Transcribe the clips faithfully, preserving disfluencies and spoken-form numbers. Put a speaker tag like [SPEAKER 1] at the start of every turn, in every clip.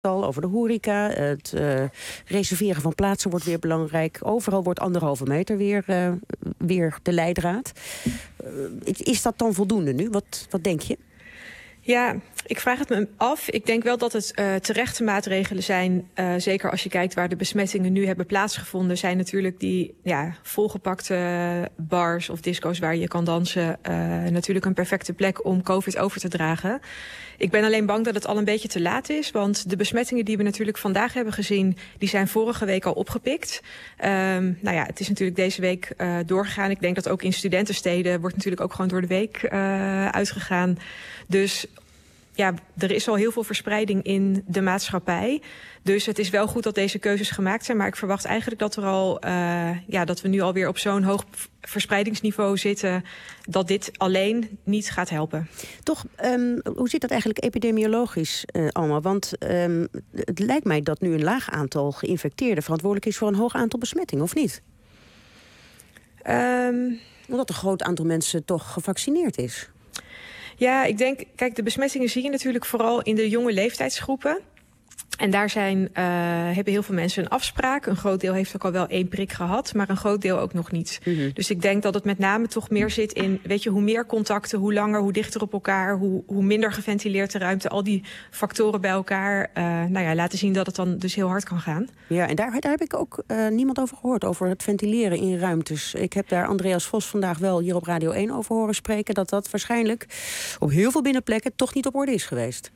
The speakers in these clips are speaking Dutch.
[SPEAKER 1] al over de horeca. Het uh, reserveren van plaatsen wordt weer belangrijk. Overal wordt anderhalve meter weer, uh, weer de leidraad. Uh, is dat dan voldoende nu? Wat, wat denk je?
[SPEAKER 2] Ja, ik vraag het me af. Ik denk wel dat het uh, terechte maatregelen zijn. Uh, zeker als je kijkt waar de besmettingen nu hebben plaatsgevonden, zijn natuurlijk die ja, volgepakte bars of disco's waar je kan dansen uh, natuurlijk een perfecte plek om COVID over te dragen. Ik ben alleen bang dat het al een beetje te laat is. Want de besmettingen die we natuurlijk vandaag hebben gezien, die zijn vorige week al opgepikt. Um, nou ja, het is natuurlijk deze week uh, doorgegaan. Ik denk dat ook in studentensteden wordt natuurlijk ook gewoon door de week uh, uitgegaan. Dus ja, er is al heel veel verspreiding in de maatschappij. Dus het is wel goed dat deze keuzes gemaakt zijn. Maar ik verwacht eigenlijk dat er al, uh, ja, dat we nu alweer op zo'n hoog verspreidingsniveau zitten, dat dit alleen niet gaat helpen.
[SPEAKER 1] Toch, um, hoe zit dat eigenlijk epidemiologisch uh, allemaal? Want um, het lijkt mij dat nu een laag aantal geïnfecteerden verantwoordelijk is voor een hoog aantal besmettingen, of niet? Um, Omdat een groot aantal mensen toch gevaccineerd is.
[SPEAKER 2] Ja, ik denk, kijk, de besmettingen zie je natuurlijk vooral in de jonge leeftijdsgroepen. En daar zijn, uh, hebben heel veel mensen een afspraak. Een groot deel heeft ook al wel één prik gehad, maar een groot deel ook nog niet. Mm-hmm. Dus ik denk dat het met name toch meer zit in, weet je, hoe meer contacten, hoe langer, hoe dichter op elkaar, hoe, hoe minder geventileerd de ruimte, al die factoren bij elkaar, uh, nou ja, laten zien dat het dan dus heel hard kan gaan.
[SPEAKER 1] Ja, en daar, daar heb ik ook uh, niemand over gehoord, over het ventileren in ruimtes. Ik heb daar Andreas Vos vandaag wel hier op Radio één over horen spreken, dat dat waarschijnlijk op heel veel binnenplekken toch niet op orde is geweest.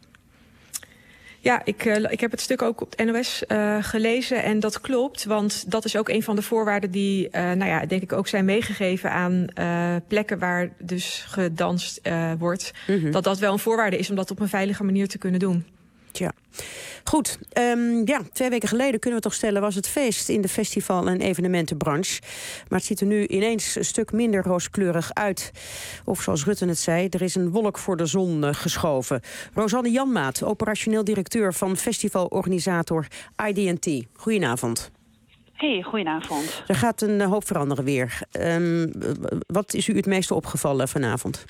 [SPEAKER 2] Ja, ik, uh, ik heb het stuk ook op het N O S uh, gelezen en dat klopt. Want dat is ook een van de voorwaarden die, uh, nou ja, denk ik ook zijn meegegeven aan uh, plekken waar dus gedanst uh, wordt. Mm-hmm. Dat dat wel een voorwaarde is om dat op een veilige manier te kunnen doen.
[SPEAKER 1] Tja. Goed, um, ja, twee weken geleden kunnen we toch stellen, was het feest in de festival- en evenementenbranche. Maar het ziet er nu ineens een stuk minder rooskleurig uit. Of zoals Rutte het zei, er is een wolk voor de zon uh, geschoven. Rosanne Janmaat, operationeel directeur van festivalorganisator I D en T. Goedenavond.
[SPEAKER 3] Hey, goedenavond.
[SPEAKER 1] Er gaat een uh, hoop veranderen weer. Um, wat is u het meeste opgevallen vanavond?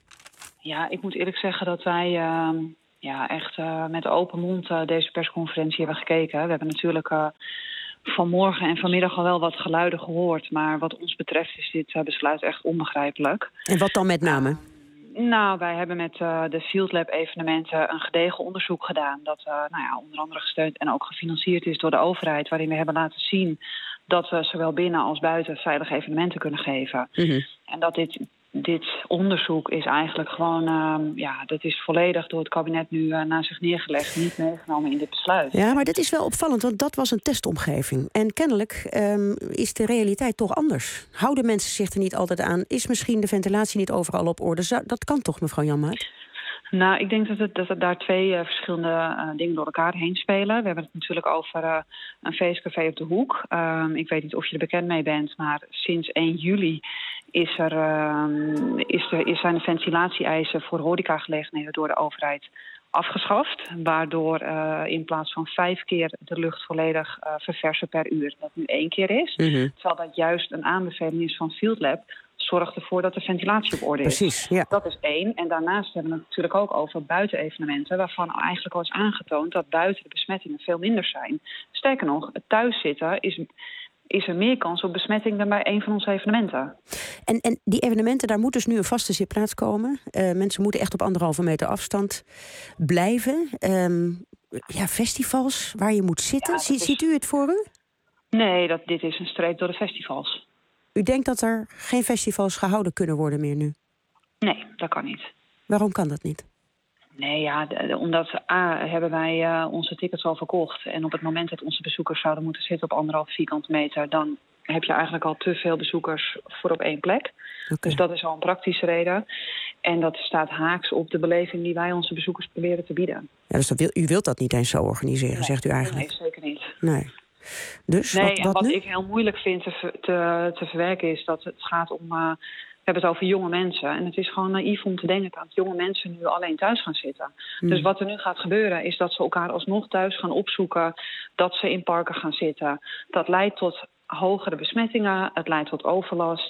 [SPEAKER 3] Ja, ik moet eerlijk zeggen dat wij Uh... Ja, echt uh, met open mond uh, deze persconferentie hebben gekeken. We hebben natuurlijk uh, vanmorgen en vanmiddag al wel wat geluiden gehoord. Maar wat ons betreft is dit uh, besluit echt onbegrijpelijk.
[SPEAKER 1] En wat dan met name?
[SPEAKER 3] Uh, nou, wij hebben met uh, de Field Lab evenementen een gedegen onderzoek gedaan. Dat uh, nou ja, onder andere gesteund en ook gefinancierd is door de overheid. Waarin we hebben laten zien dat we zowel binnen als buiten veilige evenementen kunnen geven. Mm-hmm. En dat dit... Dit onderzoek is eigenlijk gewoon, uh, ja, dat is volledig door het kabinet nu uh, naar zich neergelegd, niet meegenomen in dit besluit.
[SPEAKER 1] Ja, maar dat is wel opvallend, want dat was een testomgeving. En kennelijk um, is de realiteit toch anders. Houden mensen zich er niet altijd aan? Is misschien de ventilatie niet overal op orde? Dat kan toch, mevrouw Janmaat?
[SPEAKER 3] Nou, ik denk dat, het, dat er daar twee uh, verschillende uh, dingen door elkaar heen spelen. We hebben het natuurlijk over uh, een feestcafé op de hoek. Um, ik weet niet of je er bekend mee bent, maar sinds één juli is er, um, is er, is zijn de ventilatie-eisen voor horecagelegenheden door de overheid afgeschaft. Waardoor uh, in plaats van vijf keer de lucht volledig uh, verversen per uur, dat nu één keer is. Mm-hmm. Terwijl dat juist een aanbeveling is van Field Lab, zorgt ervoor dat de ventilatie op orde is.
[SPEAKER 1] Precies, ja.
[SPEAKER 3] Dat is één. En daarnaast hebben we het natuurlijk ook over buitenevenementen, waarvan eigenlijk al is aangetoond dat buiten de besmettingen veel minder zijn. Sterker nog, het thuiszitten is, is er meer kans op besmetting dan bij een van onze evenementen.
[SPEAKER 1] En, en die evenementen, daar moet dus nu een vaste zitplaats komen. Uh, mensen moeten echt op anderhalve meter afstand blijven. Um, ja, festivals waar je moet zitten. Ja, Zie, is... Ziet u het voor u?
[SPEAKER 3] Nee, dat, dit is een streep door de festivals.
[SPEAKER 1] U denkt dat er geen festivals gehouden kunnen worden meer nu?
[SPEAKER 3] Nee, dat kan niet.
[SPEAKER 1] Waarom kan dat niet?
[SPEAKER 3] Nee, ja, de, de, omdat A, hebben wij uh, onze tickets al verkocht. En op het moment dat onze bezoekers zouden moeten zitten op anderhalf vierkante meter, dan heb je eigenlijk al te veel bezoekers voor op één plek. Okay. Dus dat is al een praktische reden. En dat staat haaks op de beleving die wij onze bezoekers proberen te bieden.
[SPEAKER 1] Ja, dus dat wil, u wilt dat niet eens zo organiseren, nee, zegt u eigenlijk?
[SPEAKER 3] Nee, zeker niet.
[SPEAKER 1] Nee. Dus,
[SPEAKER 3] nee,
[SPEAKER 1] wat, wat
[SPEAKER 3] en wat
[SPEAKER 1] nu?
[SPEAKER 3] ik heel moeilijk vind te, te, te verwerken is dat het gaat om, Uh, we hebben het over jonge mensen. En het is gewoon naïef om te denken dat jonge mensen nu alleen thuis gaan zitten. Hmm. Dus wat er nu gaat gebeuren is dat ze elkaar alsnog thuis gaan opzoeken, dat ze in parken gaan zitten. Dat leidt tot hogere besmettingen, het leidt tot overlast.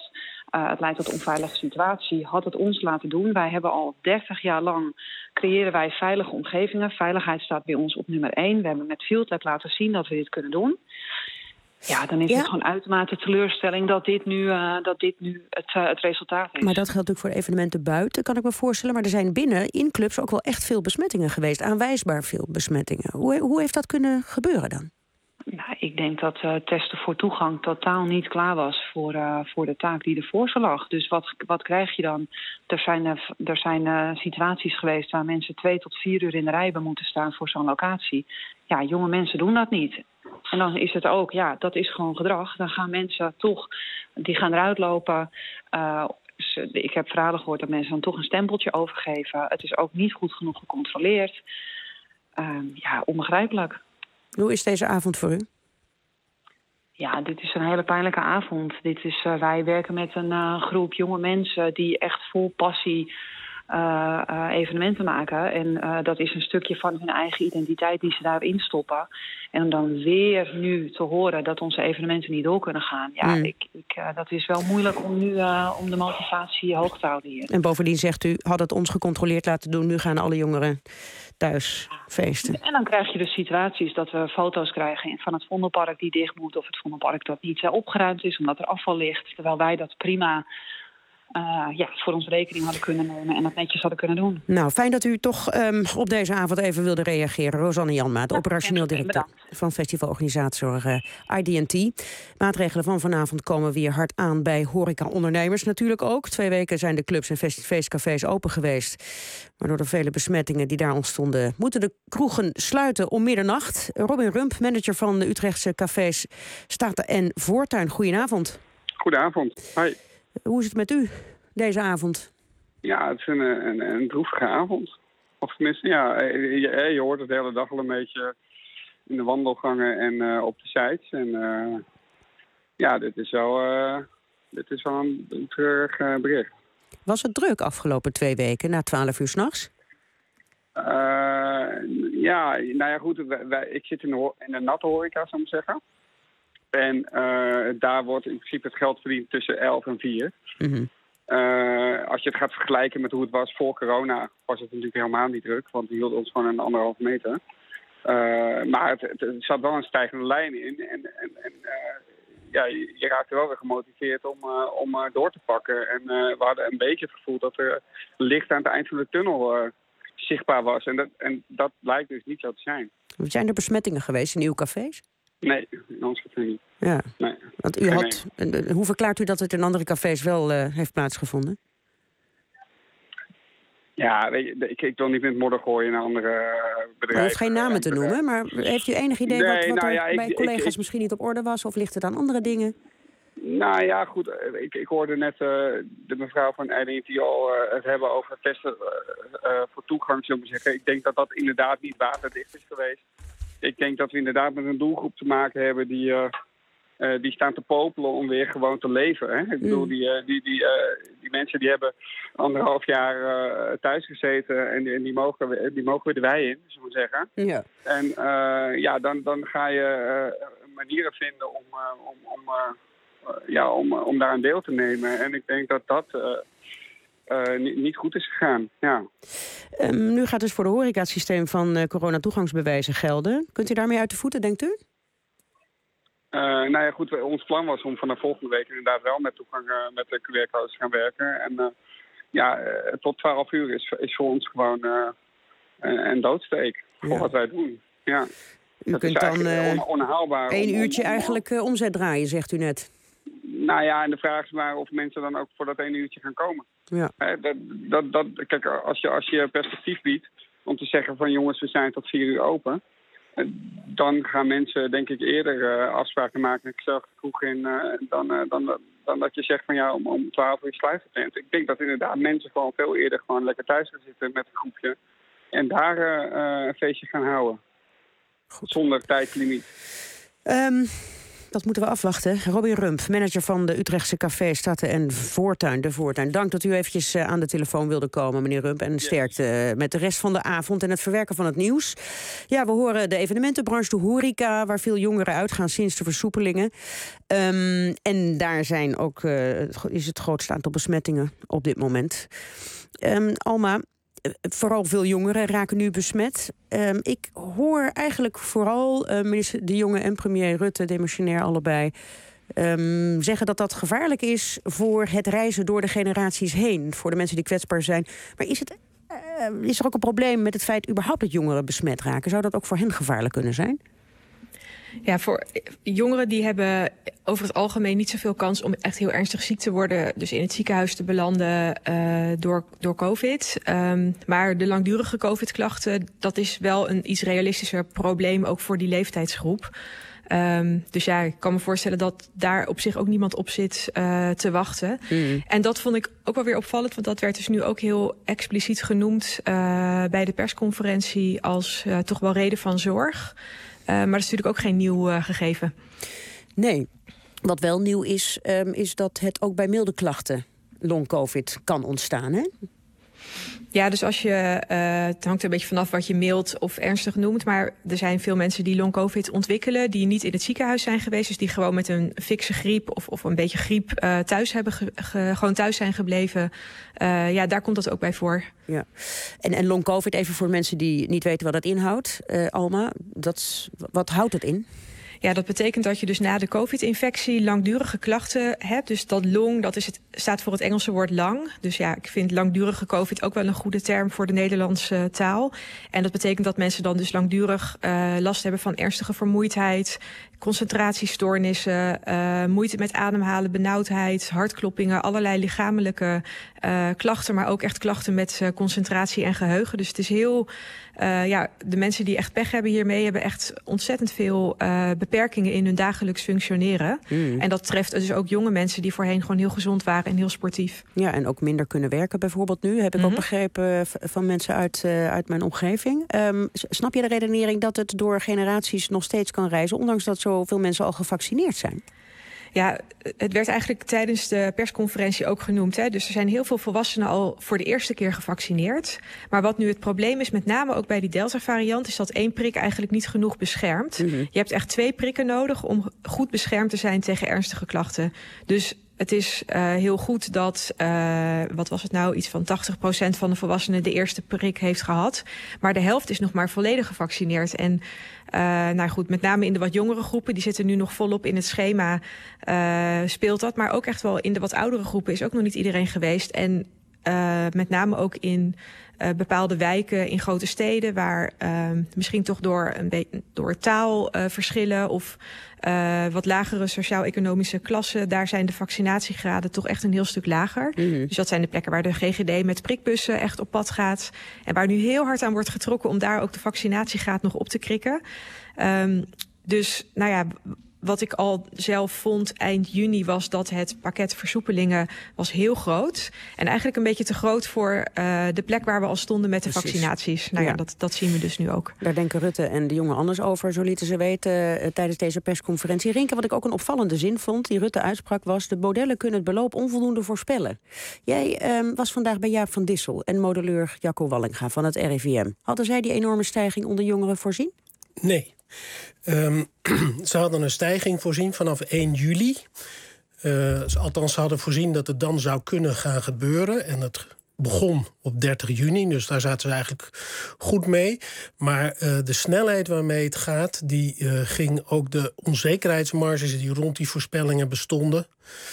[SPEAKER 3] Uh, het leidt tot een onveilige situatie. Had het ons laten doen. Wij hebben al dertig jaar lang creëren wij veilige omgevingen. Veiligheid staat bij ons op nummer één. We hebben met Fieldlab laten zien dat we dit kunnen doen. Ja, dan is ja. het gewoon uitermate teleurstelling dat dit nu, uh, dat dit nu het, uh, het resultaat is.
[SPEAKER 1] Maar dat geldt natuurlijk voor evenementen buiten, kan ik me voorstellen. Maar er zijn binnen, in clubs, ook wel echt veel besmettingen geweest. Aanwijsbaar veel besmettingen. Hoe, hoe heeft dat kunnen gebeuren dan?
[SPEAKER 3] Nou, ik denk dat uh, testen voor toegang totaal niet klaar was voor, uh, voor de taak die ervoor ze lag. Dus wat, wat krijg je dan? Er zijn, uh, er zijn uh, situaties geweest waar mensen twee tot vier uur in de rij hebben moeten staan voor zo'n locatie. Ja, jonge mensen doen dat niet. En dan is het ook, ja, dat is gewoon gedrag. Dan gaan mensen toch, die gaan eruit lopen. Uh, ik heb verhalen gehoord dat mensen dan toch een stempeltje overgeven. Het is ook niet goed genoeg gecontroleerd. Uh, ja, onbegrijpelijk.
[SPEAKER 1] Hoe is deze avond voor u?
[SPEAKER 3] Ja, dit is een hele pijnlijke avond. Dit is, uh, wij werken met een uh, groep jonge mensen die echt vol passie uh, uh, evenementen maken. En uh, dat is een stukje van hun eigen identiteit die ze daarin stoppen. En om dan weer nu te horen dat onze evenementen niet door kunnen gaan. Ja, mm. ik, ik, uh, dat is wel moeilijk om nu uh, om de motivatie hoog te houden hier.
[SPEAKER 1] En bovendien zegt u, had het ons gecontroleerd laten doen. Nu gaan alle jongeren thuis feesten.
[SPEAKER 3] En dan krijg je dus situaties dat we foto's krijgen van het Vondelpark die dicht moet. Of het Vondelpark dat niet uh, opgeruimd is omdat er afval ligt. Terwijl wij dat prima Uh, ja, voor onze rekening hadden kunnen nemen en dat netjes hadden kunnen doen.
[SPEAKER 1] Nou, fijn dat u toch um, op deze avond even wilde reageren. Rosanne Janmaat, ja, operationeel directeur bedankt. Van festivalorganisator uh, I D en T. Maatregelen van vanavond komen weer hard aan bij horeca-ondernemers natuurlijk ook. Twee weken zijn de clubs en feestcafés open geweest. Maar door de vele besmettingen die daar ontstonden, moeten de kroegen sluiten om middernacht. Robin Rump, manager van de Utrechtse cafés Staten en Voortuin. Goedenavond.
[SPEAKER 4] Goedenavond. Hi.
[SPEAKER 1] Hoe is het met u deze avond?
[SPEAKER 4] Ja, het is een, een, een droevige avond. Of tenminste, ja, je, je hoort het de hele dag al een beetje in de wandelgangen en uh, op de sites. En uh, ja, dit is wel, uh, dit is wel een, een treurig uh, bericht.
[SPEAKER 1] Was het druk afgelopen twee weken, na twaalf uur 's nachts?
[SPEAKER 4] Uh, ja, nou ja, goed. Wij, wij, ik zit in de, in de natte horeca, zou ik zeggen. En uh, daar wordt in principe het geld verdiend tussen elf en vier. Mm-hmm. Uh, als je het gaat vergelijken met hoe het was voor corona, was het natuurlijk helemaal niet druk. Want die hield ons gewoon een anderhalve meter. Uh, maar het, het, het zat wel een stijgende lijn in. En, en, en uh, ja, je, je raakte wel weer gemotiveerd om, uh, om uh, door te pakken. En uh, we hadden een beetje het gevoel dat er licht aan het eind van de tunnel uh, zichtbaar was. En dat, en dat lijkt dus niet zo te zijn.
[SPEAKER 1] Zijn er besmettingen geweest in uw cafés?
[SPEAKER 4] Nee, in ons café niet.
[SPEAKER 1] Ja.
[SPEAKER 4] Nee.
[SPEAKER 1] Want u had, hoe verklaart u dat het in andere cafés wel uh, heeft plaatsgevonden?
[SPEAKER 4] Ja, weet je, ik, ik wil niet met modder gooien naar andere bedrijven.
[SPEAKER 1] U hoeft geen namen te noemen, maar heeft u enig idee nee, wat, wat
[SPEAKER 4] nou
[SPEAKER 1] er
[SPEAKER 4] ja,
[SPEAKER 1] bij
[SPEAKER 4] ik,
[SPEAKER 1] collega's
[SPEAKER 4] ik, ik,
[SPEAKER 1] misschien niet op orde was? Of ligt het aan andere dingen?
[SPEAKER 4] Nou ja, goed. Ik, ik hoorde net uh, de mevrouw van I D en T al uh, het hebben over het testen uh, uh, voor toegang, zullen we zeggen. Ik denk dat dat inderdaad niet waterdicht is geweest. Ik denk dat we inderdaad met een doelgroep te maken hebben die, uh, uh, die staan te popelen om weer gewoon te leven. Hè? Ik bedoel, die, uh, die, die, uh, die mensen die hebben anderhalf jaar uh, thuis gezeten en, en die, mogen, die mogen weer de wei in, zullen we zeggen. Ja. En uh, ja, dan, dan ga je uh, manieren vinden om, uh, om, om, uh, uh, ja, om, uh, om daar een deel te nemen. En ik denk dat dat Uh, Uh, niet, niet goed is gegaan, ja.
[SPEAKER 1] Um, nu gaat dus voor de horeca het systeem van uh, coronatoegangsbewijzen gelden. Kunt u daarmee uit de voeten, denkt u?
[SPEAKER 4] Uh, nou ja, goed, ons plan was om vanaf volgende week inderdaad wel met toegang uh, met de Q R-codes te gaan werken. En uh, ja, uh, tot twaalf uur is, is voor ons gewoon uh, een doodsteek voor ja. wat wij doen. Ja.
[SPEAKER 1] U
[SPEAKER 4] dat
[SPEAKER 1] kunt
[SPEAKER 4] is
[SPEAKER 1] dan uh,
[SPEAKER 4] on, onhaalbaar.
[SPEAKER 1] één
[SPEAKER 4] om,
[SPEAKER 1] uurtje
[SPEAKER 4] om, om,
[SPEAKER 1] eigenlijk uh, omzet draaien, zegt u net.
[SPEAKER 4] Nou ja, en de vraag is maar of mensen dan ook voor dat ene uurtje gaan komen. Ja. He, dat, dat, dat, kijk, als je, als je perspectief biedt om te zeggen van jongens, we zijn tot vier uur open, dan gaan mensen denk ik eerder uh, afspraken maken. Ik zelf de kroeg in, uh, dan, uh, dan, dan dat je zegt van ja, om, om twaalf uur sluit het tent. Ik denk dat inderdaad mensen gewoon veel eerder gewoon lekker thuis gaan zitten met een groepje en daar uh, een feestje gaan houden. Goed. Zonder tijdlimiet.
[SPEAKER 1] Um... dat moeten we afwachten. Robin Rump, manager van de Utrechtse café Staten en Voortuin, de Voortuin. Dank dat u eventjes aan de telefoon wilde komen, meneer Rump. En sterkte met de rest van de avond en het verwerken van het nieuws. Ja, we horen de evenementenbranche, de horeca, waar veel jongeren uitgaan sinds de versoepelingen. Um, en daar zijn ook, uh, is het grootste aantal besmettingen op dit moment. Um, Alma, vooral veel jongeren raken nu besmet. Um, ik hoor eigenlijk vooral uh, minister De Jonge en premier Rutte, demissionair allebei, um, zeggen dat dat gevaarlijk is voor het reizen door de generaties heen. Voor de mensen die kwetsbaar zijn. Maar is, het, uh, is er ook een probleem met het feit überhaupt dat jongeren besmet raken? Zou dat ook voor hen gevaarlijk kunnen zijn?
[SPEAKER 2] Ja, voor jongeren die hebben over het algemeen niet zoveel kans om echt heel ernstig ziek te worden. Dus in het ziekenhuis te belanden uh, door, door COVID. Um, maar de langdurige COVID-klachten, dat is wel een iets realistischer probleem ook voor die leeftijdsgroep. Um, dus ja, ik kan me voorstellen dat daar op zich ook niemand op zit uh, te wachten. Mm. En dat vond ik ook wel weer opvallend, want dat werd dus nu ook heel expliciet genoemd uh, bij de persconferentie als uh, toch wel reden van zorg. Uh, maar dat is natuurlijk ook geen nieuw uh, gegeven. Nee,
[SPEAKER 1] wat wel nieuw is, um, is dat het ook bij milde klachten long-covid kan ontstaan, hè?
[SPEAKER 2] Ja, dus als je, uh, het hangt er een beetje vanaf wat je mild of ernstig noemt. Maar er zijn veel mensen die long-covid ontwikkelen, die niet in het ziekenhuis zijn geweest. Dus die gewoon met een fikse griep of, of een beetje griep uh, thuis hebben ge, ge, gewoon thuis zijn gebleven. Uh, ja, daar komt dat ook bij voor.
[SPEAKER 1] Ja. En, en long-covid, even voor mensen die niet weten wat dat inhoudt. Uh, Alma, dat, wat houdt het in?
[SPEAKER 2] Ja, dat betekent dat je dus na de COVID-infectie langdurige klachten hebt. Dus dat long, dat is het, staat voor het Engelse woord lang. Dus ja, ik vind langdurige COVID ook wel een goede term voor de Nederlandse taal. En dat betekent dat mensen dan dus langdurig uh, last hebben van ernstige vermoeidheid, concentratiestoornissen, uh, moeite met ademhalen, benauwdheid, hartkloppingen, allerlei lichamelijke uh, klachten, maar ook echt klachten met uh, concentratie en geheugen. Dus het is heel, uh, ja, de mensen die echt pech hebben hiermee hebben echt ontzettend veel uh, beperkingen in hun dagelijks functioneren. Mm. En dat treft dus ook jonge mensen die voorheen gewoon heel gezond waren en heel sportief.
[SPEAKER 1] Ja, en ook minder kunnen werken bijvoorbeeld nu. Heb ik mm-hmm. ook begrepen van mensen uit, uh, uit mijn omgeving. Um, snap je de redenering dat het door generaties nog steeds kan reizen, ondanks dat zoveel mensen al gevaccineerd zijn?
[SPEAKER 2] Ja, het werd eigenlijk tijdens de persconferentie ook genoemd. Hè? Dus er zijn heel veel volwassenen al voor de eerste keer gevaccineerd. Maar wat nu het probleem is, met name ook bij die Delta-variant, is dat één prik eigenlijk niet genoeg beschermt. Mm-hmm. Je hebt echt twee prikken nodig om goed beschermd te zijn tegen ernstige klachten. Dus het is uh, heel goed dat, uh, wat was het nou, iets van tachtig procent van de volwassenen de eerste prik heeft gehad. Maar de helft is nog maar volledig gevaccineerd. En uh, nou goed, met name in de wat jongere groepen, die zitten nu nog volop in het schema, uh, speelt dat. Maar ook echt wel in de wat oudere groepen is ook nog niet iedereen geweest. En uh, met name ook in uh, bepaalde wijken in grote steden, waar uh, misschien toch door, een beetje door taalverschillen uh, of Uh, wat lagere sociaal-economische klassen, daar zijn de vaccinatiegraden toch echt een heel stuk lager. Mm-hmm. Dus dat zijn de plekken waar de G G D met prikbussen echt op pad gaat. En waar nu heel hard aan wordt getrokken om daar ook de vaccinatiegraad nog op te krikken. Um, dus, nou ja, wat ik al zelf vond eind juni was dat het pakket versoepelingen was heel groot. En eigenlijk een beetje te groot voor uh, de plek waar we al stonden met de Precies. vaccinaties. Nou ja, ja dat, dat zien we dus nu ook.
[SPEAKER 1] Daar denken Rutte en de Jonge anders over, zo lieten ze weten uh, tijdens deze persconferentie. Rinke, wat ik ook een opvallende zin vond, die Rutte uitsprak, was: de modellen kunnen het beloop onvoldoende voorspellen. Jij um, was vandaag bij Jaap van Dissel en modelleur Jacco Wallinga van het R I V M. Hadden zij die enorme stijging onder jongeren voorzien?
[SPEAKER 5] Nee. Um, ze hadden een stijging voorzien vanaf één juli. Uh, althans, ze hadden voorzien dat het dan zou kunnen gaan gebeuren. En het begon op dertig juni, dus daar zaten ze eigenlijk goed mee. Maar uh, de snelheid waarmee het gaat, die uh, ging ook de onzekerheidsmarges die rond die voorspellingen bestonden,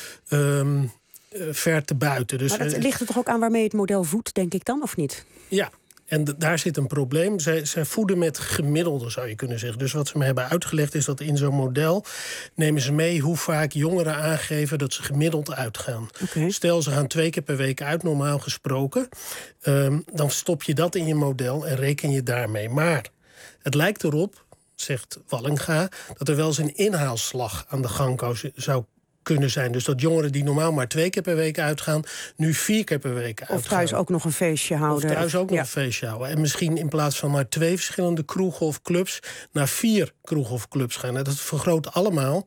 [SPEAKER 5] Um, uh, ver te buiten. Dus,
[SPEAKER 1] maar dat ligt er toch ook aan waarmee het model voedt, denk ik dan, of niet?
[SPEAKER 5] Ja. En d- daar zit een probleem. Zij, zij voeden met gemiddelde, zou je kunnen zeggen. Dus wat ze me hebben uitgelegd is dat in zo'n model nemen ze mee hoe vaak jongeren aangeven dat ze gemiddeld uitgaan. Okay. Stel, ze gaan twee keer per week uit, normaal gesproken. Um, dan stop je dat in je model en reken je daarmee. Maar het lijkt erop, zegt Wallinga, dat er wel eens een inhaalslag aan de gang zou kunnen zijn. Dus dat jongeren die normaal maar twee keer per week uitgaan, nu vier keer per week uitgaan.
[SPEAKER 1] Of thuis ook nog een feestje houden.
[SPEAKER 5] Of thuis ook nog
[SPEAKER 1] ja.
[SPEAKER 5] een feestje houden. En misschien in plaats van naar twee verschillende kroegen of clubs, naar vier kroegen of clubs gaan. En dat vergroot allemaal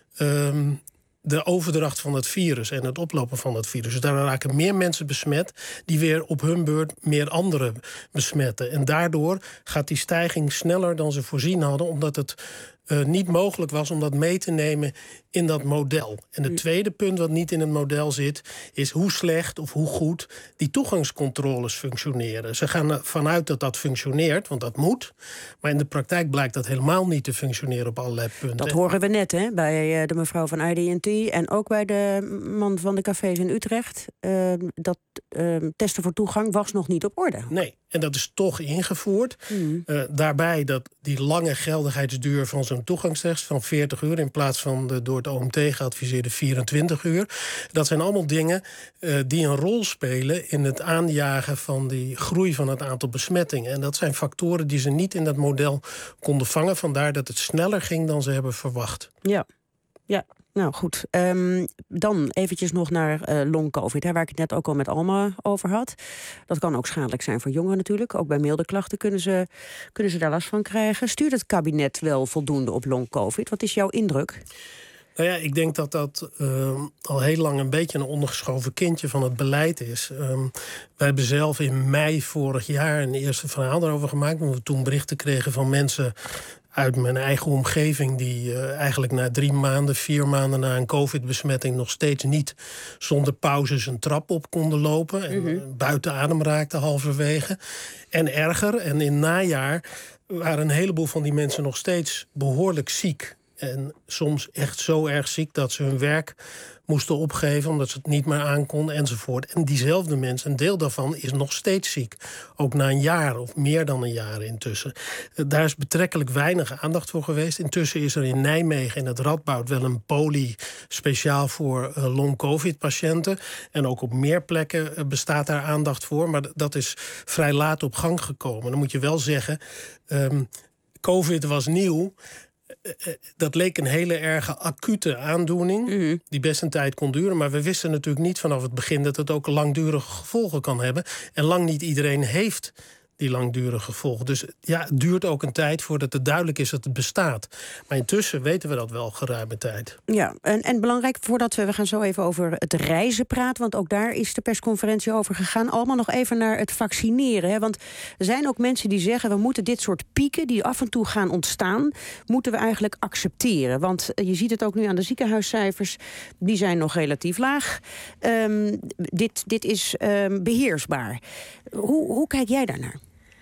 [SPEAKER 5] um, de overdracht van het virus en het oplopen van het virus. Dus daar raken meer mensen besmet die weer op hun beurt meer anderen besmetten. En daardoor gaat die stijging sneller dan ze voorzien hadden, omdat het uh, niet mogelijk was om dat mee te nemen in dat model. En het tweede punt wat niet in het model zit, is hoe slecht of hoe goed die toegangscontroles functioneren. Ze gaan ervan uit dat dat functioneert, want dat moet. Maar in de praktijk blijkt dat helemaal niet te functioneren op allerlei punten.
[SPEAKER 1] Dat horen we net, hè, bij de mevrouw van I D T en ook bij de man van de cafés in Utrecht. Uh, dat uh, testen voor toegang was nog niet op orde.
[SPEAKER 5] Nee, en dat is toch ingevoerd. Mm. Uh, daarbij dat die lange geldigheidsduur van zo'n toegangstest van veertig uur in plaats van de door het O M T geadviseerde vierentwintig uur. Dat zijn allemaal dingen uh, die een rol spelen in het aanjagen van die groei van het aantal besmettingen. En dat zijn factoren die ze niet in dat model konden vangen. Vandaar dat het sneller ging dan ze hebben verwacht.
[SPEAKER 1] Ja, ja. Nou goed, um, dan eventjes nog naar uh, long-covid, hè, waar ik het net ook al met Alma over had. Dat kan ook schadelijk zijn voor jongeren natuurlijk. Ook bij milde klachten kunnen ze, kunnen ze daar last van krijgen. Stuurt het kabinet wel voldoende op long-covid? Wat is jouw indruk?
[SPEAKER 5] Nou ja, ik denk dat dat uh, al heel lang een beetje een ondergeschoven kindje van het beleid is. Um, wij hebben zelf in mei vorig jaar een eerste verhaal daarover gemaakt. Omdat we toen berichten kregen van mensen uit mijn eigen omgeving die uh, eigenlijk na drie maanden, vier maanden na een covid-besmetting nog steeds niet zonder pauzes een trap op konden lopen. En mm-hmm. buiten adem raakten halverwege. En erger, en in najaar waren een heleboel van die mensen nog steeds behoorlijk ziek. En soms echt zo erg ziek dat ze hun werk moesten opgeven omdat ze het niet meer aankonden enzovoort. En diezelfde mensen, een deel daarvan is nog steeds ziek. Ook na een jaar of meer dan een jaar intussen. Daar is betrekkelijk weinig aandacht voor geweest. Intussen is er in Nijmegen in het Radboud wel een poli speciaal voor uh, long-covid-patiënten. En ook op meer plekken bestaat daar aandacht voor. Maar dat is vrij laat op gang gekomen. Dan moet je wel zeggen, um, COVID was nieuw. Dat leek een hele erge acute aandoening, mm-hmm. die best een tijd kon duren. Maar we wisten natuurlijk niet vanaf het begin dat het ook langdurige gevolgen kan hebben. En lang niet iedereen heeft die langdurige gevolgen. Dus ja, het duurt ook een tijd voordat het duidelijk is dat het bestaat. Maar intussen weten we dat wel geruime tijd.
[SPEAKER 1] Ja, en, en belangrijk voordat we... We gaan zo even over het reizen praten, want ook daar is de persconferentie over gegaan. Allemaal nog even naar het vaccineren. Hè? Want er zijn ook mensen die zeggen, we moeten dit soort pieken die af en toe gaan ontstaan, moeten we eigenlijk accepteren. Want je ziet het ook nu aan de ziekenhuiscijfers. Die zijn nog relatief laag. Um, dit, dit is um, beheersbaar. Hoe, hoe kijk jij daarnaar?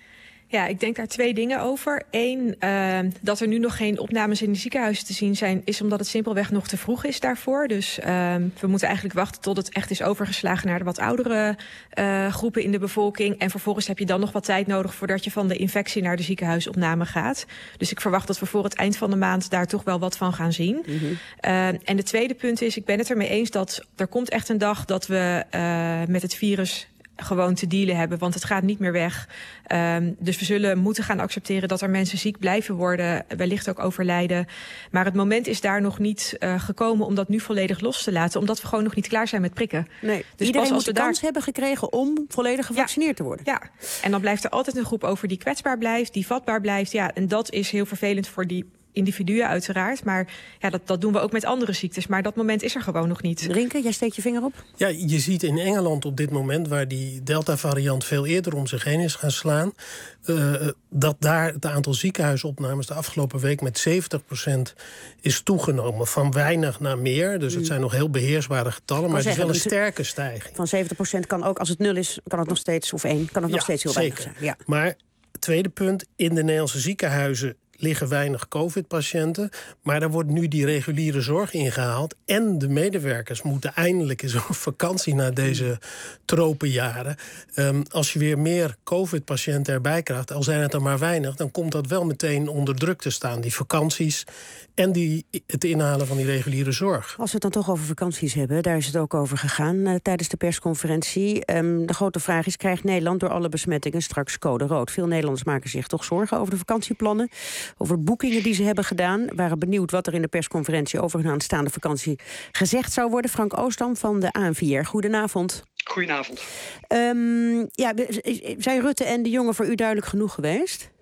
[SPEAKER 2] Ja, ik denk daar twee dingen over. Eén, uh, dat er nu nog geen opnames in de ziekenhuizen te zien zijn, is omdat het simpelweg nog te vroeg is daarvoor. Dus uh, we moeten eigenlijk wachten tot het echt is overgeslagen naar de wat oudere uh, groepen in de bevolking. En vervolgens heb je dan nog wat tijd nodig voordat je van de infectie naar de ziekenhuisopname gaat. Dus ik verwacht dat we voor het eind van de maand daar toch wel wat van gaan zien. Mm-hmm. Uh, en de tweede punt is, ik ben het ermee eens dat er komt echt een dag dat we uh, met het virus gewoon te dealen hebben, want het gaat niet meer weg. Um, dus we zullen moeten gaan accepteren dat er mensen ziek blijven worden, wellicht ook overlijden. Maar het moment is daar nog niet uh, gekomen om dat nu volledig los te laten, omdat we gewoon nog niet klaar zijn met prikken.
[SPEAKER 1] Nee,
[SPEAKER 2] dus
[SPEAKER 1] iedereen
[SPEAKER 2] pas als
[SPEAKER 1] moet de
[SPEAKER 2] we
[SPEAKER 1] kans
[SPEAKER 2] daar
[SPEAKER 1] hebben gekregen om volledig gevaccineerd
[SPEAKER 2] ja,
[SPEAKER 1] te worden.
[SPEAKER 2] Ja, en dan blijft er altijd een groep over die kwetsbaar blijft, die vatbaar blijft. Ja, en dat is heel vervelend voor die individuen uiteraard. Maar ja, dat, dat doen we ook met andere ziektes. Maar dat moment is er gewoon nog niet.
[SPEAKER 1] Rinke, jij steekt je vinger op?
[SPEAKER 5] Ja, je ziet in Engeland op dit moment, waar die Delta-variant veel eerder om zich heen is gaan slaan, Uh, dat daar het aantal ziekenhuisopnames de afgelopen week met zeventig procent is toegenomen. Van weinig naar meer. Dus het zijn nog heel beheersbare getallen. Maar het is wel een sterke stijging.
[SPEAKER 1] Van zeventig procent kan ook, als het nul is, kan het nog steeds, of één, kan het nog
[SPEAKER 5] ja,
[SPEAKER 1] steeds heel
[SPEAKER 5] zeker.
[SPEAKER 1] weinig zijn. Ja.
[SPEAKER 5] Maar het tweede punt, in de Nederlandse ziekenhuizen liggen weinig covid-patiënten. Maar daar wordt nu die reguliere zorg ingehaald. En de medewerkers moeten eindelijk eens op vakantie na deze tropenjaren. Um, als je weer meer covid-patiënten erbij krijgt, al zijn het er maar weinig, dan komt dat wel meteen onder druk te staan. Die vakanties en die, het inhalen van die reguliere zorg.
[SPEAKER 1] Als we het dan toch over vakanties hebben, daar is het ook over gegaan uh, tijdens de persconferentie. Um, de grote vraag is, krijgt Nederland door alle besmettingen straks code rood? Veel Nederlanders maken zich toch zorgen over de vakantieplannen. over boekingen die ze hebben gedaan. We waren benieuwd wat er in de persconferentie over hun aanstaande vakantie gezegd zou worden. Frank Oosdam van de A N V R. Goedenavond.
[SPEAKER 6] Goedenavond.
[SPEAKER 1] Um, ja, zijn Rutte en de jongen voor u duidelijk genoeg geweest?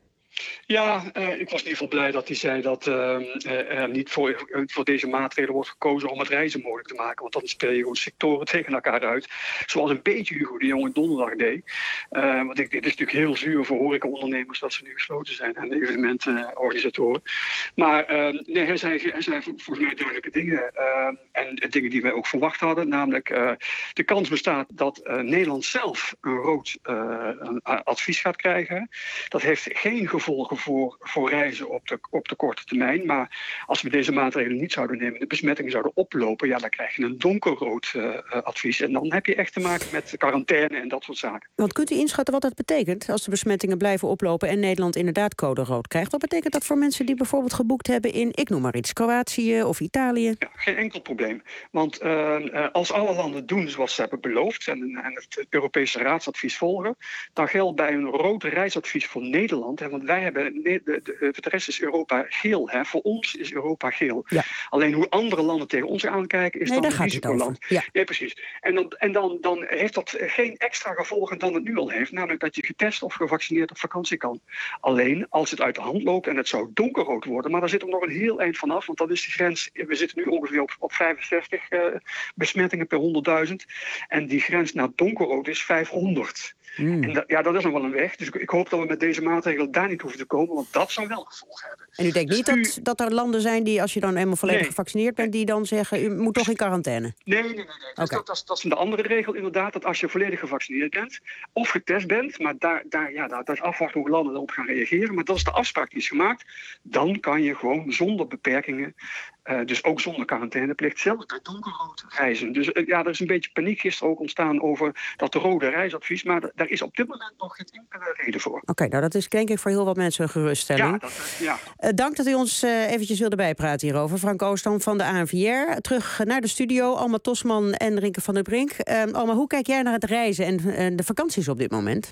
[SPEAKER 6] Ja, uh, ik was in ieder geval blij dat hij zei dat uh, uh, er niet voor, uh, voor deze maatregelen wordt gekozen om het reizen mogelijk te maken. Want dan speel je gewoon sectoren tegen elkaar uit. Zoals een beetje Hugo de Jonge donderdag deed. Uh, want ik, dit is natuurlijk heel zuur voor horecaondernemers dat ze nu gesloten zijn en evenementenorganisatoren. Maar uh, nee, hij zei, hij zei volgens mij duidelijke dingen. Uh, en dingen die wij ook verwacht hadden. Namelijk uh, de kans bestaat dat uh, Nederland zelf een rood uh, een advies gaat krijgen. Dat heeft geen gevolgen Voor, voor reizen op de, op de korte termijn. Maar als we deze maatregelen niet zouden nemen, de besmettingen zouden oplopen, ja, dan krijg je een donkerrood uh, advies. En dan heb je echt te maken met quarantaine en dat soort zaken.
[SPEAKER 1] Want kunt u inschatten wat dat betekent als de besmettingen blijven oplopen en Nederland inderdaad code rood krijgt? Wat betekent dat voor mensen die bijvoorbeeld geboekt hebben in, ik noem maar iets, Kroatië of Italië?
[SPEAKER 6] Ja, geen enkel probleem. Want uh, als alle landen doen zoals ze hebben beloofd en, en het Europese raadsadvies volgen, dan geldt bij een rood reisadvies voor Nederland, hè, want wij hebben, de, de, de, voor de rest is Europa geel. Hè. Voor ons is Europa geel. Ja. Alleen hoe andere landen tegen ons aankijken is nee, dan een risicoland. Ja. ja, precies. En, dan, en dan, dan heeft dat geen extra gevolgen dan het nu al heeft. Namelijk dat je getest of gevaccineerd op vakantie kan. Alleen als het uit de hand loopt en het zou donkerrood worden. Maar daar zit er nog een heel eind vanaf. Want dat is de grens. We zitten nu ongeveer op, op vijfenzestig uh, besmettingen per honderdduizend. En die grens naar donkerrood is vijfhonderd. Mm. En da, ja, dat is nog wel een weg. Dus ik, ik hoop dat we met deze maatregelen daar niet hoeven te komen, want dat zou wel gevolg hebben.
[SPEAKER 1] En u denkt
[SPEAKER 6] dus
[SPEAKER 1] niet
[SPEAKER 6] u...
[SPEAKER 1] dat, dat er landen zijn die, als je dan eenmaal volledig nee. gevaccineerd bent, die dan zeggen, u moet toch in quarantaine?
[SPEAKER 6] Nee, nee, nee. nee. Okay. Dus dat, dat, is, dat is een andere regel inderdaad, dat als je volledig gevaccineerd bent of getest bent, maar daar, daar, ja, daar, dat is afwachten hoe landen erop gaan reageren, maar dat is de afspraak die is gemaakt, dan kan je gewoon zonder beperkingen, uh, dus ook zonder quarantaineplicht, zelfs bij donkerrood reizen. Dus uh, ja, er is een beetje paniek gisteren ook ontstaan over dat rode reisadvies, maar d- daar is op dit moment nog geen enkele reden voor.
[SPEAKER 1] Oké, okay, nou dat is denk ik voor heel wat mensen een geruststelling.
[SPEAKER 6] Ja, dat, ja.
[SPEAKER 1] Uh, dank dat u ons uh, eventjes wilde bijpraten hierover. Frank Oosdam van de A N V R. Terug naar de studio, Alma Tosman en Rinke van der Brink. Uh, Alma, hoe kijk jij naar het reizen en uh, de vakanties op dit moment?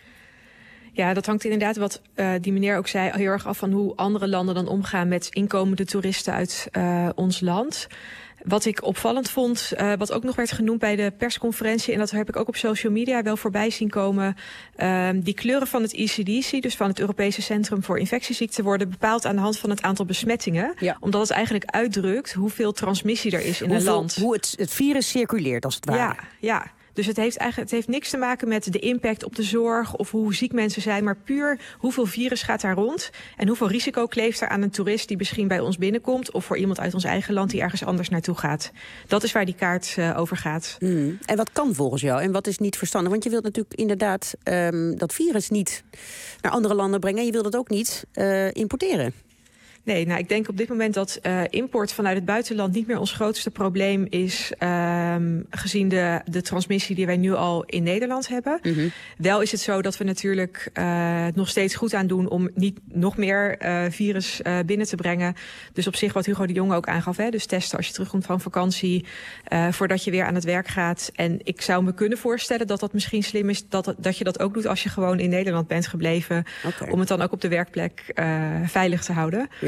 [SPEAKER 2] Ja, dat hangt inderdaad, wat uh, die meneer ook zei, heel erg af van hoe andere landen dan omgaan met inkomende toeristen uit uh, ons land. Wat ik opvallend vond, uh, wat ook nog werd genoemd bij de persconferentie, en dat heb ik ook op social media wel voorbij zien komen, uh, die kleuren van het E C D C, dus van het Europese Centrum voor Infectieziekten, worden bepaald aan de hand van het aantal besmettingen. Ja. Omdat het eigenlijk uitdrukt hoeveel transmissie er is in hoeveel, een land.
[SPEAKER 1] Hoe het, het virus circuleert, als het ware.
[SPEAKER 2] Ja, ja. Dus het heeft eigenlijk het heeft niks te maken met de impact op de zorg of hoe ziek mensen zijn, maar puur hoeveel virus gaat daar rond en hoeveel risico kleeft er aan een toerist die misschien bij ons binnenkomt of voor iemand uit ons eigen land die ergens anders naartoe gaat. Dat is waar die kaart uh, over gaat.
[SPEAKER 1] Mm. En wat kan volgens jou en wat is niet verstandig? Want je wilt natuurlijk inderdaad um, dat virus niet naar andere landen brengen en je wilt het ook niet uh, importeren.
[SPEAKER 2] Nee, nou, ik denk op dit moment dat uh, import vanuit het buitenland niet meer ons grootste probleem is, um, gezien de, de transmissie die wij nu al in Nederland hebben. Mm-hmm. Wel is het zo dat we natuurlijk uh, nog steeds goed aan doen om niet nog meer uh, virus uh, binnen te brengen. Dus op zich wat Hugo de Jonge ook aangaf, hè, dus testen als je terugkomt van vakantie, uh, voordat je weer aan het werk gaat. En ik zou me kunnen voorstellen dat dat misschien slim is dat, dat je dat ook doet als je gewoon in Nederland bent gebleven. Okay. Om het dan ook op de werkplek uh, veilig te houden.
[SPEAKER 1] Ja.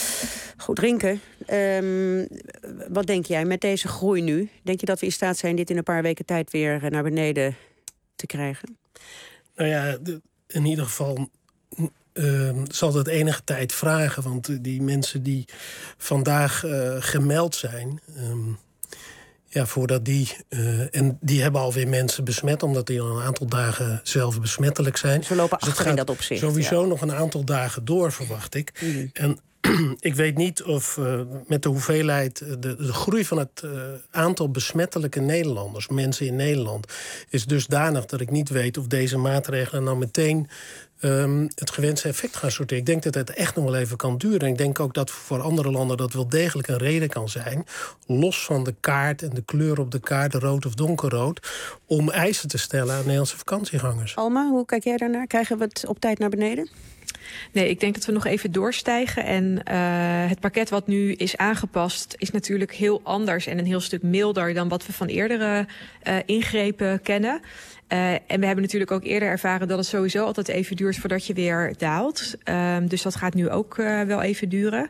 [SPEAKER 1] Goed, Rinke, um, wat denk jij met deze groei nu? Denk je dat we in staat zijn dit in een paar weken tijd weer naar beneden te krijgen?
[SPEAKER 5] Nou ja, in ieder geval uh, zal het enige tijd vragen. Want die mensen die vandaag uh, gemeld zijn, Um, ja, voordat die, uh, en die hebben alweer mensen besmet, omdat die al een aantal dagen zelf besmettelijk zijn.
[SPEAKER 1] Ze lopen
[SPEAKER 5] dus
[SPEAKER 1] achter in dat opzicht.
[SPEAKER 5] Sowieso
[SPEAKER 1] ja.
[SPEAKER 5] nog een aantal dagen door, verwacht ik. Mm. En ik weet niet of uh, met de hoeveelheid, de, de groei van het uh, aantal besmettelijke Nederlanders, mensen in Nederland, is dusdanig dat ik niet weet of deze maatregelen nou meteen Um, het gewenste effect gaan sorteren. Ik denk dat het echt nog wel even kan duren. En ik denk ook dat voor andere landen dat wel degelijk een reden kan zijn, los van de kaart en de kleur op de kaart, rood of donkerrood, om eisen te stellen aan Nederlandse vakantiegangers.
[SPEAKER 1] Alma, hoe kijk jij daarnaar? Krijgen we het op tijd naar beneden?
[SPEAKER 2] Nee, ik denk dat we nog even doorstijgen. En uh, het pakket wat nu is aangepast is natuurlijk heel anders en een heel stuk milder dan wat we van eerdere uh, ingrepen kennen. Uh, en we hebben natuurlijk ook eerder ervaren dat het sowieso altijd even duurt voordat je weer daalt. Um, dus dat gaat nu ook uh, wel even duren.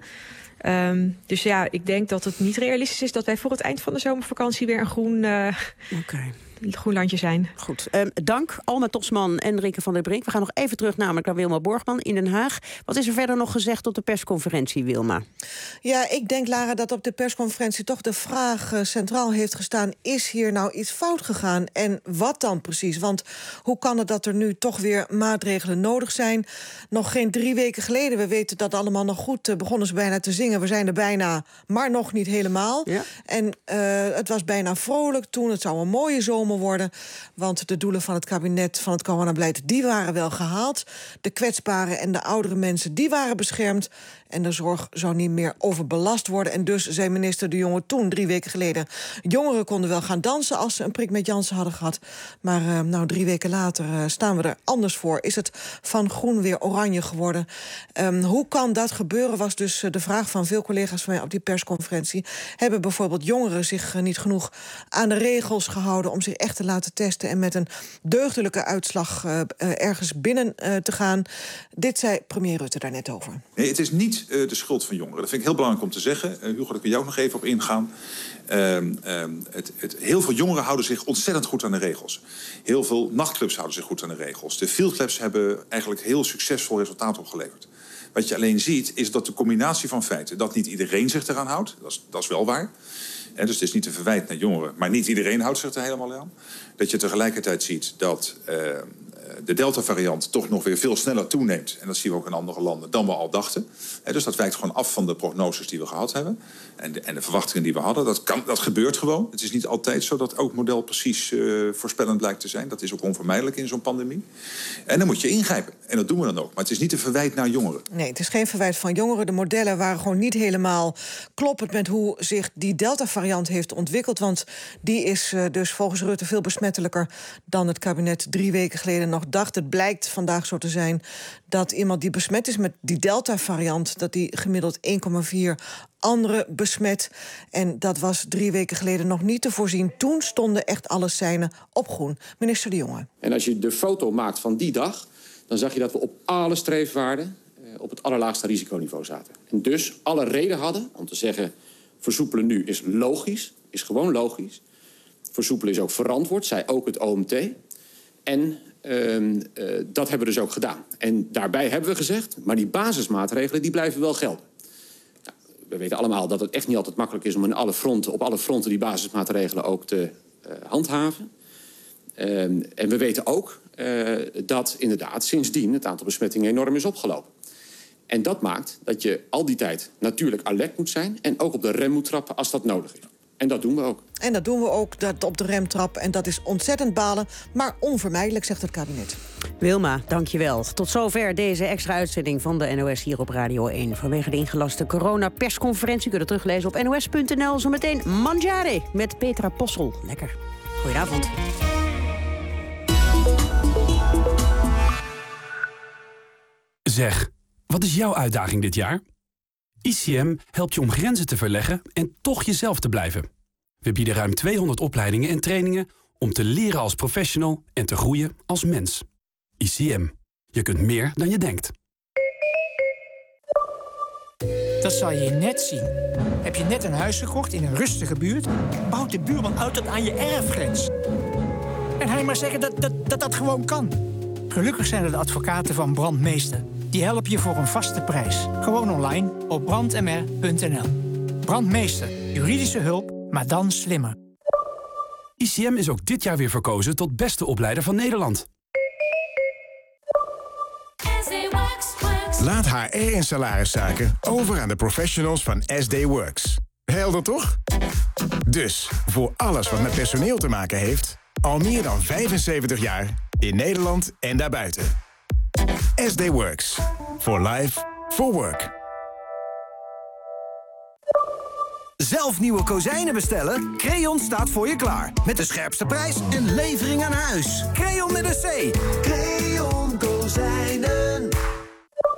[SPEAKER 2] Um, dus ja, ik denk dat het niet realistisch is dat wij voor het eind van de zomervakantie weer een groen, uh,
[SPEAKER 1] okay.
[SPEAKER 2] groen landje zijn.
[SPEAKER 1] Goed, um, dank Alma Tosman en Rieke van der Brink. We gaan nog even terug namelijk naar Wilma Borgman in Den Haag. Wat is er verder nog gezegd op de persconferentie, Wilma?
[SPEAKER 7] Ja, ik denk, Lara, dat op de persconferentie toch de vraag uh, centraal heeft gestaan: is hier nou iets fout gegaan? En wat dan precies? Want hoe kan het dat er nu toch weer maatregelen nodig zijn? Nog geen drie weken geleden, we weten dat allemaal nog goed, uh, begonnen ze bijna te zingen. We zijn er bijna, maar nog niet helemaal. Ja. En uh, het was bijna vrolijk toen. Het zou een mooie zomer worden, want de doelen van het kabinet, van het coronabeleid, die waren wel gehaald. De kwetsbaren en de oudere mensen, die waren beschermd. En de zorg zou niet meer overbelast worden. En dus zei minister De Jonge toen, drie weken geleden, jongeren konden wel gaan dansen als ze een prik met Janssen hadden gehad. Maar uh, nou, drie weken later uh, staan we er anders voor. Is het van groen weer oranje geworden? Um, hoe kan dat gebeuren, was dus uh, de vraag van veel collega's van mij op die persconferentie. Hebben bijvoorbeeld jongeren zich uh, niet genoeg aan de regels gehouden om zich echt te laten testen en met een deugdelijke uitslag uh, uh, ergens binnen uh, te gaan? Dit zei premier Rutte daar net over.
[SPEAKER 8] Nee, het is niet uh, de schuld van jongeren. Dat vind ik heel belangrijk om te zeggen. Uh, Hugo, daar kun je ook nog even op ingaan. Uh, uh, het, het, heel veel jongeren houden zich ontzettend goed aan de regels. Heel veel nachtclubs houden zich goed aan de regels. De fieldclubs hebben eigenlijk heel succesvol resultaat opgeleverd. Wat je alleen ziet, is dat de combinatie van feiten, dat niet iedereen zich eraan houdt, dat is, dat is wel waar. En dus het is niet een verwijt naar jongeren, maar niet iedereen houdt zich er helemaal aan. Dat je tegelijkertijd ziet dat uh, de Delta-variant toch nog weer veel sneller toeneemt. En dat zien we ook in andere landen dan we al dachten. En dus dat wijkt gewoon af van de prognoses die we gehad hebben. En de, en de verwachtingen die we hadden. Dat, kan, dat gebeurt gewoon. Het is niet altijd zo dat elk model precies uh, voorspellend blijkt te zijn. Dat is ook onvermijdelijk in zo'n pandemie. En dan moet je ingrijpen. En dat doen we dan ook. Maar het is niet een verwijt naar jongeren.
[SPEAKER 7] Nee, het is geen verwijt van jongeren. De modellen waren gewoon niet helemaal kloppend met hoe zich die Delta-variant heeft ontwikkeld. Want die is uh, dus volgens Rutte veel besmettelijker dan het kabinet drie weken geleden nog dacht. Het blijkt vandaag zo te zijn dat iemand die besmet is met die Delta-variant, dat die gemiddeld één komma vier anderen besmet. En dat was drie weken geleden nog niet te voorzien. Toen stonden echt alle seinen op groen. Minister De Jonge.
[SPEAKER 9] En als je de foto maakt van die dag, dan zag je dat we op alle streefwaarden eh, op het allerlaagste risiconiveau zaten. En dus alle reden hadden om te zeggen, versoepelen nu is logisch, is gewoon logisch. Versoepelen is ook verantwoord, zei ook het O M T. En uh, uh, dat hebben we dus ook gedaan. En daarbij hebben we gezegd, maar die basismaatregelen die blijven wel gelden. Nou, we weten allemaal dat het echt niet altijd makkelijk is om in alle fronten, op alle fronten die basismaatregelen ook te uh, handhaven. Uh, en we weten ook uh, dat inderdaad sindsdien het aantal besmettingen enorm is opgelopen. En dat maakt dat je al die tijd natuurlijk alert moet zijn en ook op de rem moet trappen als dat nodig is. En dat doen we ook.
[SPEAKER 7] En dat doen we ook, dat op de rem trappen. En dat is ontzettend balen, maar onvermijdelijk, zegt het kabinet.
[SPEAKER 1] Wilma, dankjewel. Tot zover deze extra uitzending van de N O S hier op Radio één. Vanwege de ingelaste corona-persconferentie kunt u teruglezen op N O S punt N L. Zometeen Mangiare met Petra Possel. Lekker. Goedenavond.
[SPEAKER 10] Zeg, wat is jouw uitdaging dit jaar? I C M helpt je om grenzen te verleggen en toch jezelf te blijven. We bieden ruim tweehonderd opleidingen en trainingen om te leren als professional en te groeien als mens. I C M. Je kunt meer dan je denkt.
[SPEAKER 11] Dat zal je net zien. Heb je net een huis gekocht in een rustige buurt? Bouwt de buurman uit tot aan je erfgrens. En hij maar zeggen dat dat, dat dat gewoon kan. Gelukkig zijn er de advocaten van Brandmeester. Die helpen je voor een vaste prijs. Gewoon online op brand m r punt n l. Brandmeester. Juridische hulp, maar dan slimmer.
[SPEAKER 10] I C M is ook dit jaar weer verkozen tot beste opleider van Nederland.
[SPEAKER 12] Laat H R en salariszaken over aan de professionals van S D Works. Helder toch? Dus, voor alles wat met personeel te maken heeft, al meer dan vijfenzeventig jaar in Nederland en daarbuiten. S D Works. For life, for work.
[SPEAKER 13] Zelf nieuwe kozijnen bestellen? Creon staat voor je klaar. Met de scherpste prijs en levering aan huis. Creon met een C. Creon Kozijnen.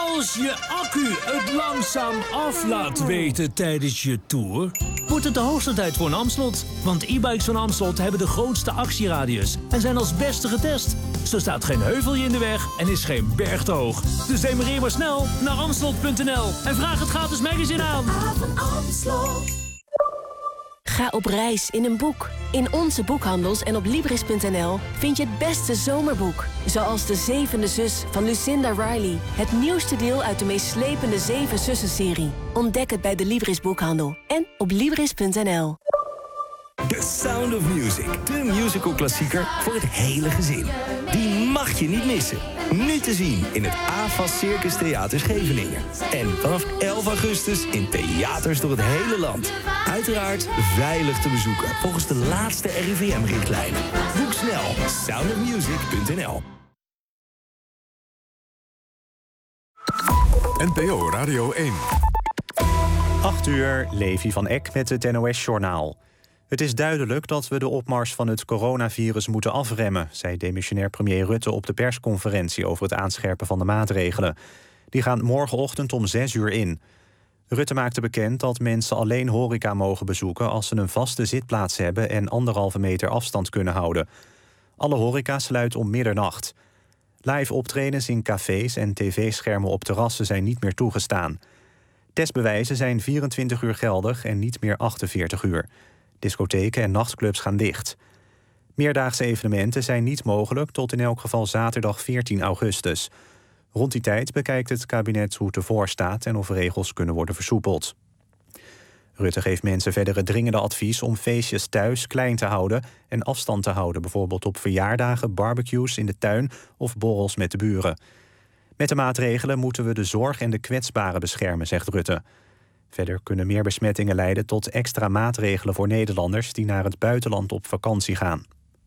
[SPEAKER 14] Als je accu het langzaam af laat weten tijdens je tour, wordt het de hoogste tijd voor een Amstelot. Want e-bikes van Amstelot hebben de grootste actieradius en zijn als beste getest. Zo staat geen heuvelje in de weg en is geen berg te hoog. Dus demareer maar snel naar amstelot punt n l en vraag het gratis magazine aan.
[SPEAKER 15] Ga op reis in een boek. In onze boekhandels en op Libris punt n l vind je het beste zomerboek. Zoals De Zevende Zus van Lucinda Riley. Het nieuwste deel uit de meest slepende Zeven Zussen-serie. Ontdek het bij de Libris boekhandel en op Libris punt n l.
[SPEAKER 16] The Sound of Music, de musical-klassieker voor het hele gezin. Die mag je niet missen. Nu te zien in het A F A S Circus Theater Scheveningen. En vanaf elf augustus in theaters door het hele land. Uiteraard veilig te bezoeken volgens de laatste R I V M-richtlijnen. Boek snel sound of music punt n l.
[SPEAKER 17] N P O Radio één.
[SPEAKER 18] acht uur, Levi van Eck met het N O S-journaal. Het is duidelijk dat we de opmars van het coronavirus moeten afremmen, zei demissionair premier Rutte op de persconferentie over het aanscherpen van de maatregelen. Die gaan morgenochtend om zes uur in. Rutte maakte bekend dat mensen alleen horeca mogen bezoeken als ze een vaste zitplaats hebben en anderhalve meter afstand kunnen houden. Alle horeca sluit om middernacht. Live optredens in cafés en tv-schermen op terrassen zijn niet meer toegestaan. Testbewijzen zijn vierentwintig uur geldig en niet meer achtenveertig uur. Discotheken en nachtclubs gaan dicht. Meerdaagse evenementen zijn niet mogelijk tot in elk geval zaterdag veertien augustus. Rond die tijd bekijkt het kabinet hoe het ervoor staat en of regels kunnen worden versoepeld. Rutte geeft mensen verder het dringende advies om feestjes thuis klein te houden en afstand te houden, bijvoorbeeld op verjaardagen, barbecues in de tuin of borrels met de buren. Met de maatregelen moeten we de zorg en de kwetsbaren beschermen, zegt Rutte. Verder kunnen meer besmettingen leiden tot extra maatregelen voor Nederlanders die naar het buitenland op vakantie gaan.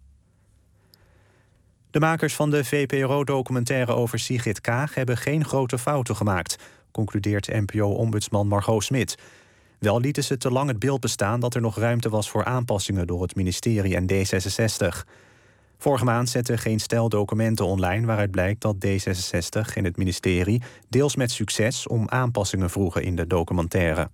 [SPEAKER 18] De makers van de V P R O-documentaire over Sigrid Kaag hebben geen grote fouten gemaakt, concludeert N P O-ombudsman Margot Smit. Wel lieten ze te lang het beeld bestaan dat er nog ruimte was voor aanpassingen door het ministerie en D zesenzestig. Vorige maand zette Geen Stijl documenten online waaruit blijkt dat D zesenzestig en het ministerie deels met succes om aanpassingen vroegen in de documentaire.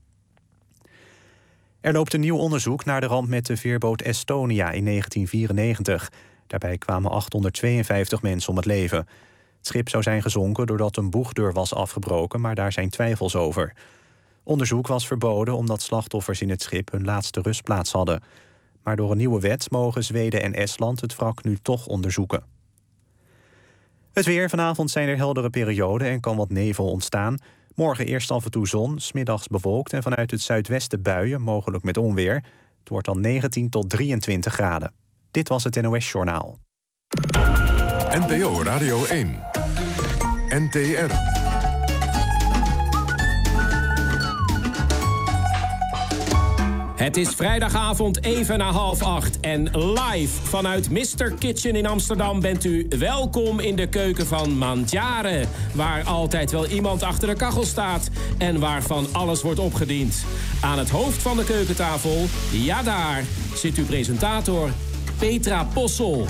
[SPEAKER 18] Er loopt een nieuw onderzoek naar de ramp met de veerboot Estonia in negentien vierennegentig. Daarbij kwamen achthonderdtweeënvijftig mensen om het leven. Het schip zou zijn gezonken doordat een boegdeur was afgebroken, maar daar zijn twijfels over. Onderzoek was verboden omdat slachtoffers in het schip hun laatste rustplaats hadden. Maar door een nieuwe wet mogen Zweden en Estland het wrak nu toch onderzoeken. Het weer. Vanavond zijn er heldere perioden en kan wat nevel ontstaan. Morgen eerst af en toe zon, 's middags bewolkt en vanuit het zuidwesten buien, mogelijk met onweer. Het wordt dan negentien tot drieëntwintig graden. Dit was het N O S-journaal.
[SPEAKER 17] N P O Radio één. N T R.
[SPEAKER 19] Het is vrijdagavond even na half acht en live vanuit mister Kitchen in Amsterdam bent u welkom in de keuken van Mandjare, waar altijd wel iemand achter de kachel staat en waarvan alles wordt opgediend. Aan het hoofd van de keukentafel, ja daar, zit uw presentator Petra Possel.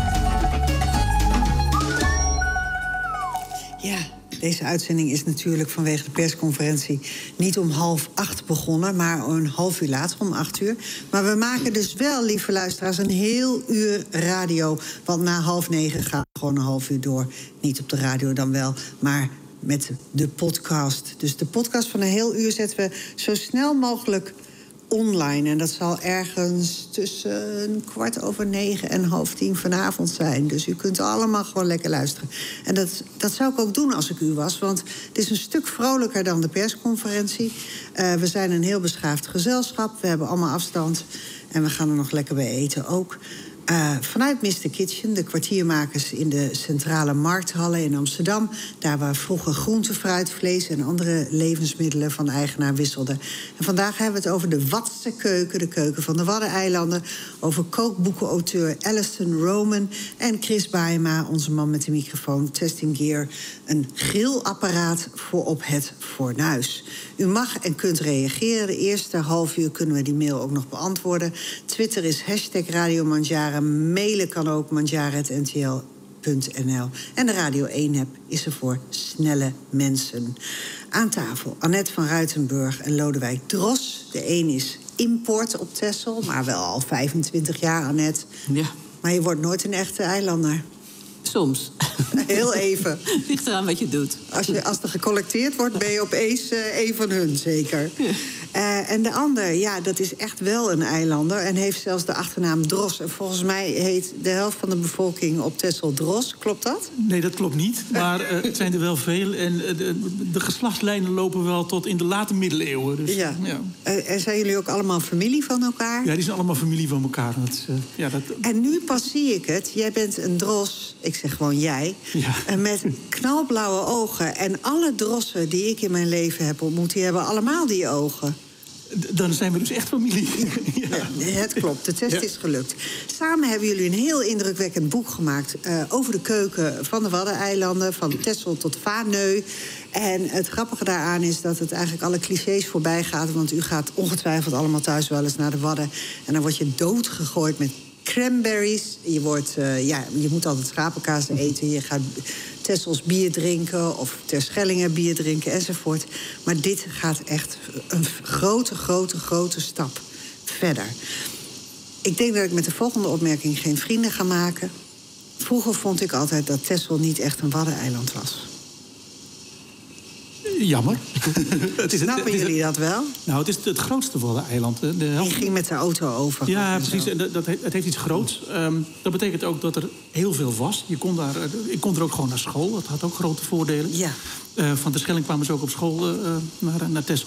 [SPEAKER 20] Ja. Deze uitzending is natuurlijk vanwege de persconferentie niet om half acht begonnen, maar een half uur later, om acht uur. Maar we maken dus wel, lieve luisteraars, een heel uur radio. Want na half negen gaat het gewoon een half uur door. Niet op de radio dan wel, maar met de podcast. Dus de podcast van een heel uur zetten we zo snel mogelijk online. En dat zal ergens tussen kwart over negen en half tien vanavond zijn. Dus u kunt allemaal gewoon lekker luisteren. En dat, dat zou ik ook doen als ik u was. Want het is een stuk vrolijker dan de persconferentie. Uh, we zijn een heel beschaafd gezelschap. We hebben allemaal afstand. En we gaan er nog lekker bij eten ook. Uh, vanuit mister Kitchen, de kwartiermakers in de centrale markthallen in Amsterdam. Daar waar vroeger groente, fruit, vlees en andere levensmiddelen van eigenaar wisselden. En vandaag hebben we het over de Watse keuken, de keuken van de Waddeneilanden. Over kookboekenauteur Alison Roman en Chris Baaema, onze man met de microfoon, Testing Gear. Een grillapparaat voor op het fornuis. U mag en kunt reageren. De eerste half uur kunnen we die mail ook nog beantwoorden. Twitter is hashtag Radio Mandjare. Mailen kan ook mandjare at n t l punt n l. En de Radio één-app is er voor snelle mensen. Aan tafel Annette van Ruitenburg en Lodewijk Dros. De een is import op Texel, maar wel al vijfentwintig jaar, Annette.
[SPEAKER 21] Ja.
[SPEAKER 20] Maar je wordt nooit een echte eilander.
[SPEAKER 21] Soms.
[SPEAKER 20] Heel even.
[SPEAKER 21] Ligt eraan wat je doet.
[SPEAKER 20] Als, je, als er gecollecteerd wordt, ben je opeens uh, een van hun, zeker. Ja. Uh, en de ander, ja, dat is echt wel een eilander... en heeft zelfs de achternaam Dros. En volgens mij heet de helft van de bevolking op Texel Dros. Klopt dat?
[SPEAKER 22] Nee, dat klopt niet. Maar uh, het zijn er wel veel. En uh, de, de geslachtslijnen lopen wel tot in de late middeleeuwen. Dus,
[SPEAKER 20] ja.
[SPEAKER 22] ja.
[SPEAKER 20] Uh, en zijn jullie ook allemaal familie van elkaar?
[SPEAKER 22] Ja, die zijn allemaal familie van elkaar. Dat, uh, ja, dat...
[SPEAKER 20] En nu pas zie ik het. Jij bent een Dros, ik zeg gewoon jij...
[SPEAKER 22] Ja.
[SPEAKER 20] Uh, met knalblauwe ogen. En alle drossen die ik in mijn leven heb ontmoet... die hebben allemaal die ogen.
[SPEAKER 22] Dan zijn we dus echt familie.
[SPEAKER 20] Ja. Ja, het klopt, de test ja. is gelukt. Samen hebben jullie een heel indrukwekkend boek gemaakt... Uh, over de keuken van de Waddeneilanden, van Texel tot Vaaneu. En het grappige daaraan is dat het eigenlijk alle clichés voorbij gaat... want u gaat ongetwijfeld allemaal thuis wel eens naar de Wadden... en dan word je doodgegooid met cranberries. Je, wordt, uh, ja, je moet altijd schapenkaas eten, je gaat... Texels bier drinken of Terschellingen bier drinken enzovoort. Maar dit gaat echt een grote, grote, grote stap verder. Ik denk dat ik met de volgende opmerking geen vrienden ga maken. Vroeger vond ik altijd dat Texel niet echt een waddeneiland was.
[SPEAKER 22] Jammer. het is
[SPEAKER 20] Snappen
[SPEAKER 22] het, het
[SPEAKER 20] jullie dat wel?
[SPEAKER 22] Nou, het is het grootste Waddeneiland. De helft...
[SPEAKER 20] Ik ging met de auto over.
[SPEAKER 22] Ja, precies. En dat, dat, het heeft iets groots. Um, dat betekent ook dat er heel veel was. Je kon daar, ik kon er ook gewoon naar school. Dat had ook grote voordelen.
[SPEAKER 20] Ja.
[SPEAKER 22] Uh, van de Schelling kwamen ze ook op school uh, naar, naar Texel.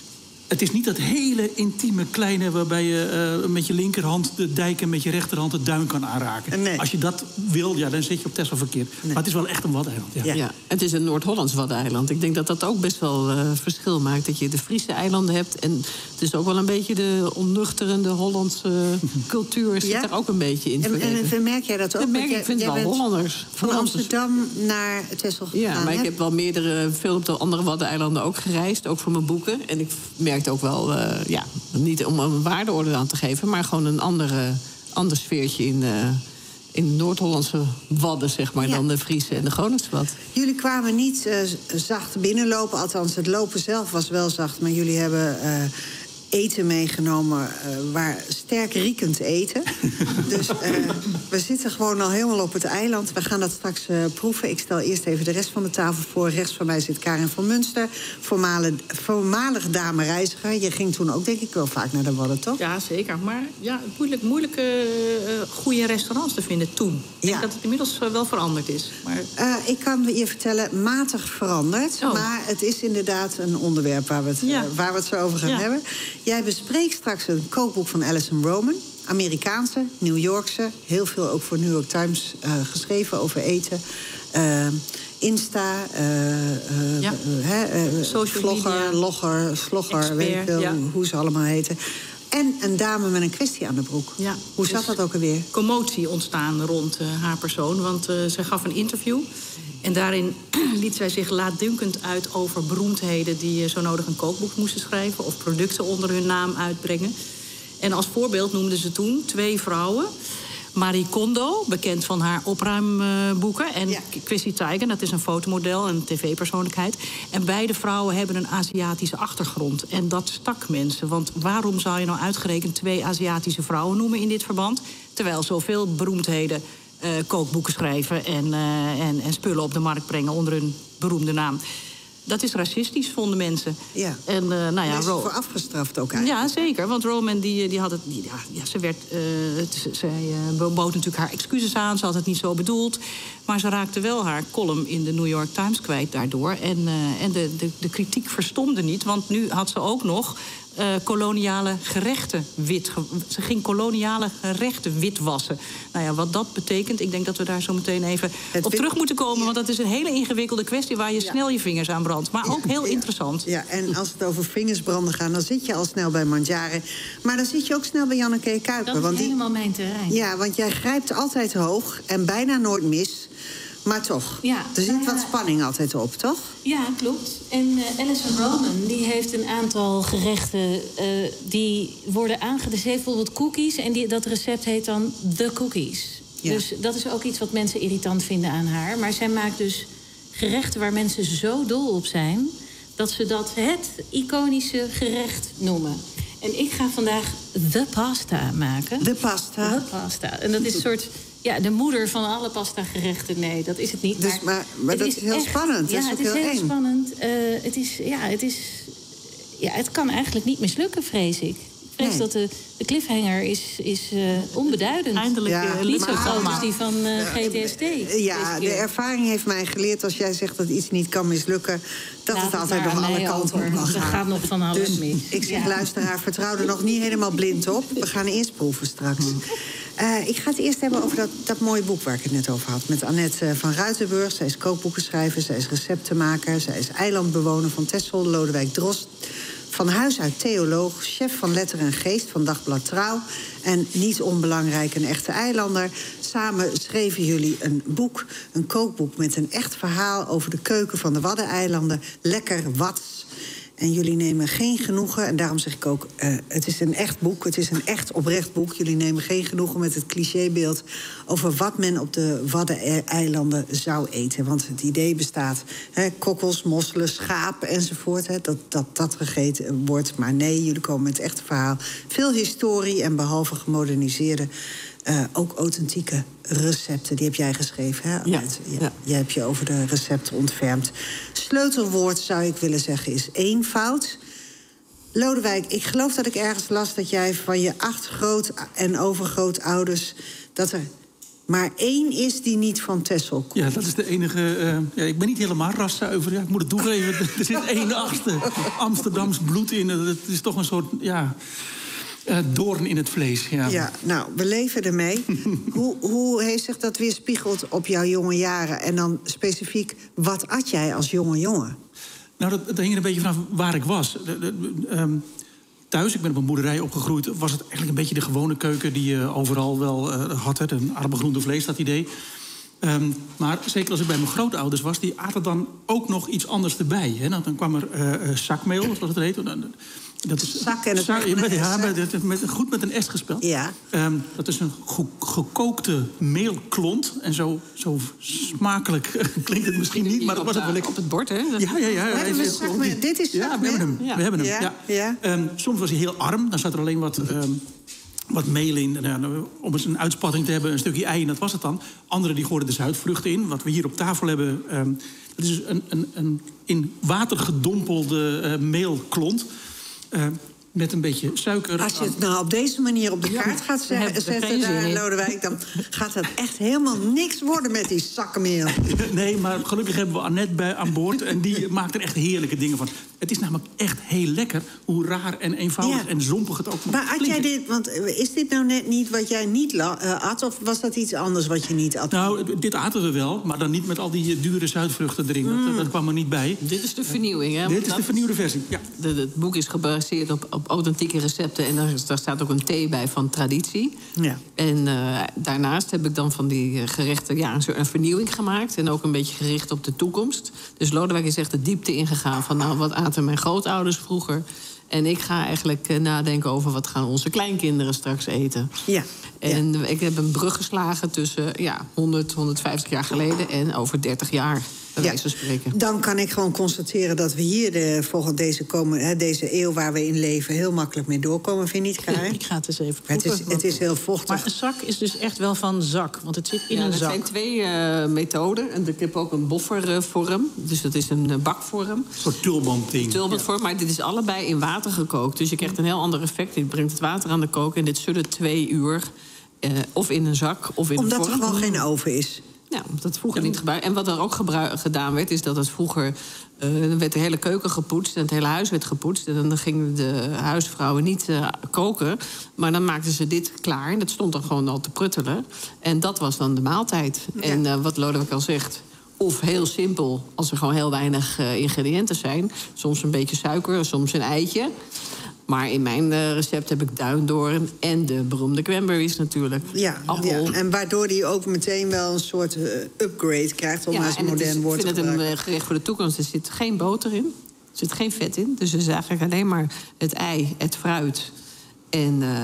[SPEAKER 22] Het is niet dat hele intieme kleine... waarbij je uh, met je linkerhand de dijk en met je rechterhand het duin kan aanraken.
[SPEAKER 20] Nee.
[SPEAKER 22] Als je dat wil, ja, dan zit je op Texel verkeerd. Nee. Maar het is wel echt een waddeneiland. Ja.
[SPEAKER 21] Ja. Ja, het is een Noord-Hollands waddeneiland. Ik denk dat dat ook best wel uh, verschil maakt. Dat je de Friese eilanden hebt. En het is ook wel een beetje de onnuchterende Hollandse cultuur... zit
[SPEAKER 20] ja?
[SPEAKER 21] er ook een beetje in.
[SPEAKER 20] En, en, en merk jij dat ook?
[SPEAKER 21] Dat merk ik, ik vind wel Hollanders.
[SPEAKER 20] Van Amsterdam naar Texel gegaan.
[SPEAKER 21] Ja, maar
[SPEAKER 20] hè?
[SPEAKER 21] ik heb wel meerdere, veel op de andere waddeneilanden ook gereisd. Ook voor mijn boeken. En ik merkte ook wel... Uh, ja, niet om een waardeorde aan te geven... maar gewoon een andere, ander sfeertje in, uh, in de Noord-Hollandse wadden... zeg maar, ja. dan de Friese en de Groningse wad.
[SPEAKER 20] Jullie kwamen niet uh, zacht binnenlopen. Althans, het lopen zelf was wel zacht. Maar jullie hebben uh, eten meegenomen, uh, waar sterk riekend eten. Dus uh, we zitten gewoon al helemaal op het eiland. We gaan dat straks uh, proeven. Ik stel eerst even de rest van de tafel voor. Rechts van mij zit Karin van Munster, voormalig, voormalig dame reiziger. Je ging toen ook, denk ik, wel vaak naar de Wadden, toch?
[SPEAKER 23] Ja, zeker. Maar ja, moeilijk, moeilijke uh, goede restaurants te vinden toen. Ik denk ja. dat het inmiddels uh, wel veranderd is. Maar...
[SPEAKER 20] Uh, ik kan je vertellen, matig veranderd. Oh. Maar het is inderdaad een onderwerp waar we het, ja. uh, waar we het zo over gaan ja. hebben. Jij bespreekt straks een kookboek van Alison Roman. Amerikaanse, New Yorkse. Heel veel ook voor New York Times uh, geschreven over eten. Uh, Insta, uh, uh,
[SPEAKER 23] ja.
[SPEAKER 20] uh, uh,
[SPEAKER 23] social
[SPEAKER 20] vlogger,
[SPEAKER 23] media,
[SPEAKER 20] logger, slogger,
[SPEAKER 23] expert,
[SPEAKER 20] weet ik veel
[SPEAKER 23] ja.
[SPEAKER 20] hoe ze allemaal heten. En een dame met een kwestie aan de broek.
[SPEAKER 23] Ja,
[SPEAKER 20] hoe zat
[SPEAKER 23] dus
[SPEAKER 20] dat ook alweer?
[SPEAKER 23] Commotie ontstaan rond uh, haar persoon. Want uh, zij gaf een interview. En daarin liet zij zich laatdunkend uit over beroemdheden... die uh, zo nodig een kookboek moesten schrijven... of producten onder hun naam uitbrengen. En als voorbeeld noemden ze toen twee vrouwen... Marie Kondo, bekend van haar opruimboeken... en ja. Chrissy Teigen, dat is een fotomodel en een tv-persoonlijkheid. En beide vrouwen hebben een Aziatische achtergrond. En dat stak mensen. Want waarom zou je nou uitgerekend twee Aziatische vrouwen noemen in dit verband... terwijl zoveel beroemdheden uh, kookboeken schrijven... En, uh, en, en spullen op de markt brengen onder hun beroemde naam... Dat is racistisch, vonden mensen.
[SPEAKER 20] Ja.
[SPEAKER 23] En, uh, nou ja,
[SPEAKER 20] is
[SPEAKER 23] Ro-
[SPEAKER 20] voor afgestraft ook eigenlijk.
[SPEAKER 23] Ja, zeker. Want Roman, die, die had het... Die, ja, ja, ze werd, uh, het, zij uh, bood natuurlijk haar excuses aan. Ze had het niet zo bedoeld. Maar ze raakte wel haar column in de New York Times kwijt daardoor. En, uh, en de, de, de kritiek verstomde niet. Want nu had ze ook nog... Uh, koloniale gerechten wit. Ze ging koloniale gerechten witwassen. Nou ja, wat dat betekent, ik denk dat we daar zo meteen even het op wit... terug moeten komen. Ja. Want dat is een hele ingewikkelde kwestie waar je ja. snel je vingers aan brandt. Maar ook heel ja. interessant.
[SPEAKER 20] Ja, en als het over vingers branden gaat, dan zit je al snel bij Mandjaren. Maar dan zit je ook snel bij Janneke Kuiper.
[SPEAKER 24] Dat is
[SPEAKER 20] want
[SPEAKER 24] helemaal
[SPEAKER 20] die...
[SPEAKER 24] mijn terrein.
[SPEAKER 20] Ja, want jij grijpt altijd hoog en bijna nooit mis. Maar toch,
[SPEAKER 24] ja,
[SPEAKER 20] er zit wat spanning altijd op, toch?
[SPEAKER 24] Ja, klopt. En uh, Alison Roman die heeft een aantal gerechten... Uh, die worden aangeboden. Ze heeft bijvoorbeeld cookies en die, dat recept heet dan The Cookies.
[SPEAKER 23] Ja. Dus dat is ook iets wat mensen irritant vinden aan haar. Maar zij maakt dus gerechten waar mensen zo dol op zijn... dat ze dat het iconische gerecht noemen. En ik ga vandaag de pasta maken.
[SPEAKER 20] De pasta?
[SPEAKER 23] De pasta. En dat is een soort... Ja, de moeder van alle pasta-gerechten. Nee, dat is het niet.
[SPEAKER 20] Dus, maar maar dat is, is heel echt, spannend.
[SPEAKER 23] Ja,
[SPEAKER 20] dat is
[SPEAKER 23] het is heel, heel spannend. Uh, het is, ja, het is... Ja, het kan eigenlijk niet mislukken, vrees ik. Ik vrees nee. dat de, de cliffhanger is, is uh, onbeduidend.
[SPEAKER 21] Eindelijk ja, uh,
[SPEAKER 23] niet zo groot als die van uh, G T S T.
[SPEAKER 20] Ja, de ervaring heeft mij geleerd... als jij zegt dat iets niet kan mislukken... dat Laat het altijd nog alle kanten op kan gaan.
[SPEAKER 23] Er gaat nog van alles
[SPEAKER 20] dus
[SPEAKER 23] mis.
[SPEAKER 20] Ik zeg,
[SPEAKER 23] ja.
[SPEAKER 20] luisteraar, vertrouw er nog niet helemaal blind op. We gaan eerst proeven straks. Uh, ik ga het eerst hebben over dat, dat mooie boek waar ik het net over had. Met Annette van Ruitenburg. Zij is kookboekenschrijver, zij is receptenmaker... zij is eilandbewoner van Texel, Lodewijk Drost... van huis uit theoloog, chef van Letter en Geest van Dagblad Trouw... en niet onbelangrijk een echte eilander. Samen schreven jullie een boek, een kookboek... met een echt verhaal over de keuken van de Waddeneilanden. Lekker Wads. En jullie nemen geen genoegen, en daarom zeg ik ook... Uh, het is een echt boek, het is een echt oprecht boek. Jullie nemen geen genoegen met het clichébeeld... over wat men op de Waddeneilanden zou eten. Want het idee bestaat, hè, kokkels, mosselen, schapen enzovoort... Hè, dat, dat dat gegeten wordt. Maar nee, jullie komen met het echte verhaal. Veel historie en behalve gemoderniseerde... Uh, ook authentieke recepten, die heb jij geschreven, hè?
[SPEAKER 21] Ja,
[SPEAKER 20] ja,
[SPEAKER 21] ja.
[SPEAKER 20] Jij hebt je over de recepten ontfermd. Sleutelwoord, zou ik willen zeggen, is eenvoud. Lodewijk, ik geloof dat ik ergens las dat jij van je acht groot- en overgrootouders... dat er maar één is die niet van Texel komt.
[SPEAKER 22] Ja, dat is de enige... Uh, ja, ik ben niet helemaal raszuiver, ja, ik moet het toegeven. Er zit één achtste Amsterdams bloed in. Het is toch een soort... ja. Uh, doorn in het vlees, ja.
[SPEAKER 20] Ja, nou, we leven ermee. hoe, hoe heeft zich dat weerspiegeld op jouw jonge jaren? En dan specifiek, wat at jij als jonge jongen?
[SPEAKER 22] Nou, dat, dat hing er een beetje vanaf waar ik was. De, de, de, um, thuis, ik ben op een boerderij opgegroeid... was het eigenlijk een beetje de gewone keuken die je overal wel uh, had. Hè, een arme groente vlees, dat idee. Um, maar zeker als ik bij mijn grootouders was... die aten dan ook nog iets anders erbij. Hè. Dan kwam er uh, zakmeel, zoals het heet... Dat is,
[SPEAKER 20] zak en het
[SPEAKER 22] zak, met, ja, met, met, goed met een S gespeld.
[SPEAKER 20] Ja.
[SPEAKER 22] Um, dat is een ge gekookte meelklont. En zo, zo smakelijk klinkt het misschien niet, maar dat was het wel lekker.
[SPEAKER 21] Op het bord, hè?
[SPEAKER 22] Ja, ja, ja.
[SPEAKER 20] We hebben zakmeel. Dit is
[SPEAKER 22] ja, we hebben hem.
[SPEAKER 20] Ja.
[SPEAKER 22] We hebben hem.
[SPEAKER 20] Ja.
[SPEAKER 22] Ja. Ja. Um, soms was hij heel arm. Dan zat er alleen wat, um, wat meel in. Uh, om eens een uitspatting te hebben, een stukje ei, en dat was het dan. Anderen die gooiden de zuidvruchten in. Wat we hier op tafel hebben, um, dat is een, een, een in water gedompelde uh, meelklont. Uh, met een beetje suiker.
[SPEAKER 20] Als je het nou op deze manier op de kaart gaat zetten, zetten daar, Lodewijk... dan gaat het echt helemaal niks worden met die zakkenmeel.
[SPEAKER 22] Nee, maar gelukkig hebben we Annette bij aan boord... en die maakt er echt heerlijke dingen van. Het is namelijk echt heel lekker hoe raar en eenvoudig ja. en zompig het ook
[SPEAKER 20] maar at jij dit, want is dit nou net niet wat jij niet uh, at... of was dat iets anders wat je niet at?
[SPEAKER 22] Nou, dit aten we wel, maar dan niet met al die dure zuidvruchten erin. Mm. Dat, dat kwam er niet bij.
[SPEAKER 21] Dit is de vernieuwing, hè?
[SPEAKER 22] Dit is de vernieuwde versie, ja.
[SPEAKER 21] De, het boek is gebaseerd op, op authentieke recepten... en daar, daar staat ook een thee bij van traditie.
[SPEAKER 20] Ja.
[SPEAKER 21] En uh, daarnaast heb ik dan van die gerechten ja, een, een vernieuwing gemaakt... en ook een beetje gericht op de toekomst. Dus Lodewijk is echt de diepte ingegaan van... nou, wat aten mijn grootouders vroeger... En ik ga eigenlijk uh, nadenken over wat gaan onze kleinkinderen straks eten.
[SPEAKER 20] Ja.
[SPEAKER 21] En
[SPEAKER 20] ja.
[SPEAKER 21] ik heb een brug geslagen tussen ja, honderd, honderdvijftig jaar geleden... en over dertig jaar, bij
[SPEAKER 20] ja.
[SPEAKER 21] wijze van spreken.
[SPEAKER 20] Dan kan ik gewoon constateren dat we hier de, volgens deze, komen, hè, deze eeuw waar we in leven... heel makkelijk mee doorkomen, vind je niet, Karin?
[SPEAKER 23] Ik ga het eens even proeven.
[SPEAKER 20] Het is, het is heel vochtig.
[SPEAKER 23] Maar een zak is dus echt wel van zak, want het zit in
[SPEAKER 21] ja,
[SPEAKER 23] een
[SPEAKER 21] zak. Er zijn twee uh, methoden. En ik heb ook een boffervorm, dus dat is een uh, bakvorm. Een
[SPEAKER 22] soort tulbandting.
[SPEAKER 21] Tulbandvorm, maar dit is allebei in water gekookt. Dus je krijgt een heel ander effect. Je brengt het water aan de kook en dit zullen twee uur... Uh, of in een zak of in
[SPEAKER 20] Omdat
[SPEAKER 21] een vorm.
[SPEAKER 20] er gewoon geen oven is.
[SPEAKER 21] Ja, dat vroeger niet gebruikt. En wat er ook gedaan werd, is dat het vroeger... Uh, dan werd de hele keuken gepoetst en het hele huis werd gepoetst. En dan gingen de huisvrouwen niet uh, koken. Maar dan maakten ze dit klaar. En dat stond dan gewoon al te pruttelen. En dat was dan de maaltijd. Ja. En uh, wat Lodewijk al zegt... Of heel simpel, als er gewoon heel weinig uh, ingrediënten zijn. Soms een beetje suiker, soms een eitje. Maar in mijn uh, recept heb ik duindoorn en de beroemde cranberries natuurlijk.
[SPEAKER 20] Ja, ja, en waardoor die ook meteen wel een soort uh, upgrade krijgt... om ja, als modern woord te gebruiken.
[SPEAKER 21] Ik vind het een uh, gerecht voor de toekomst. Er zit geen boter in, er zit geen vet in. Dus het is eigenlijk alleen maar het ei, het fruit... En uh,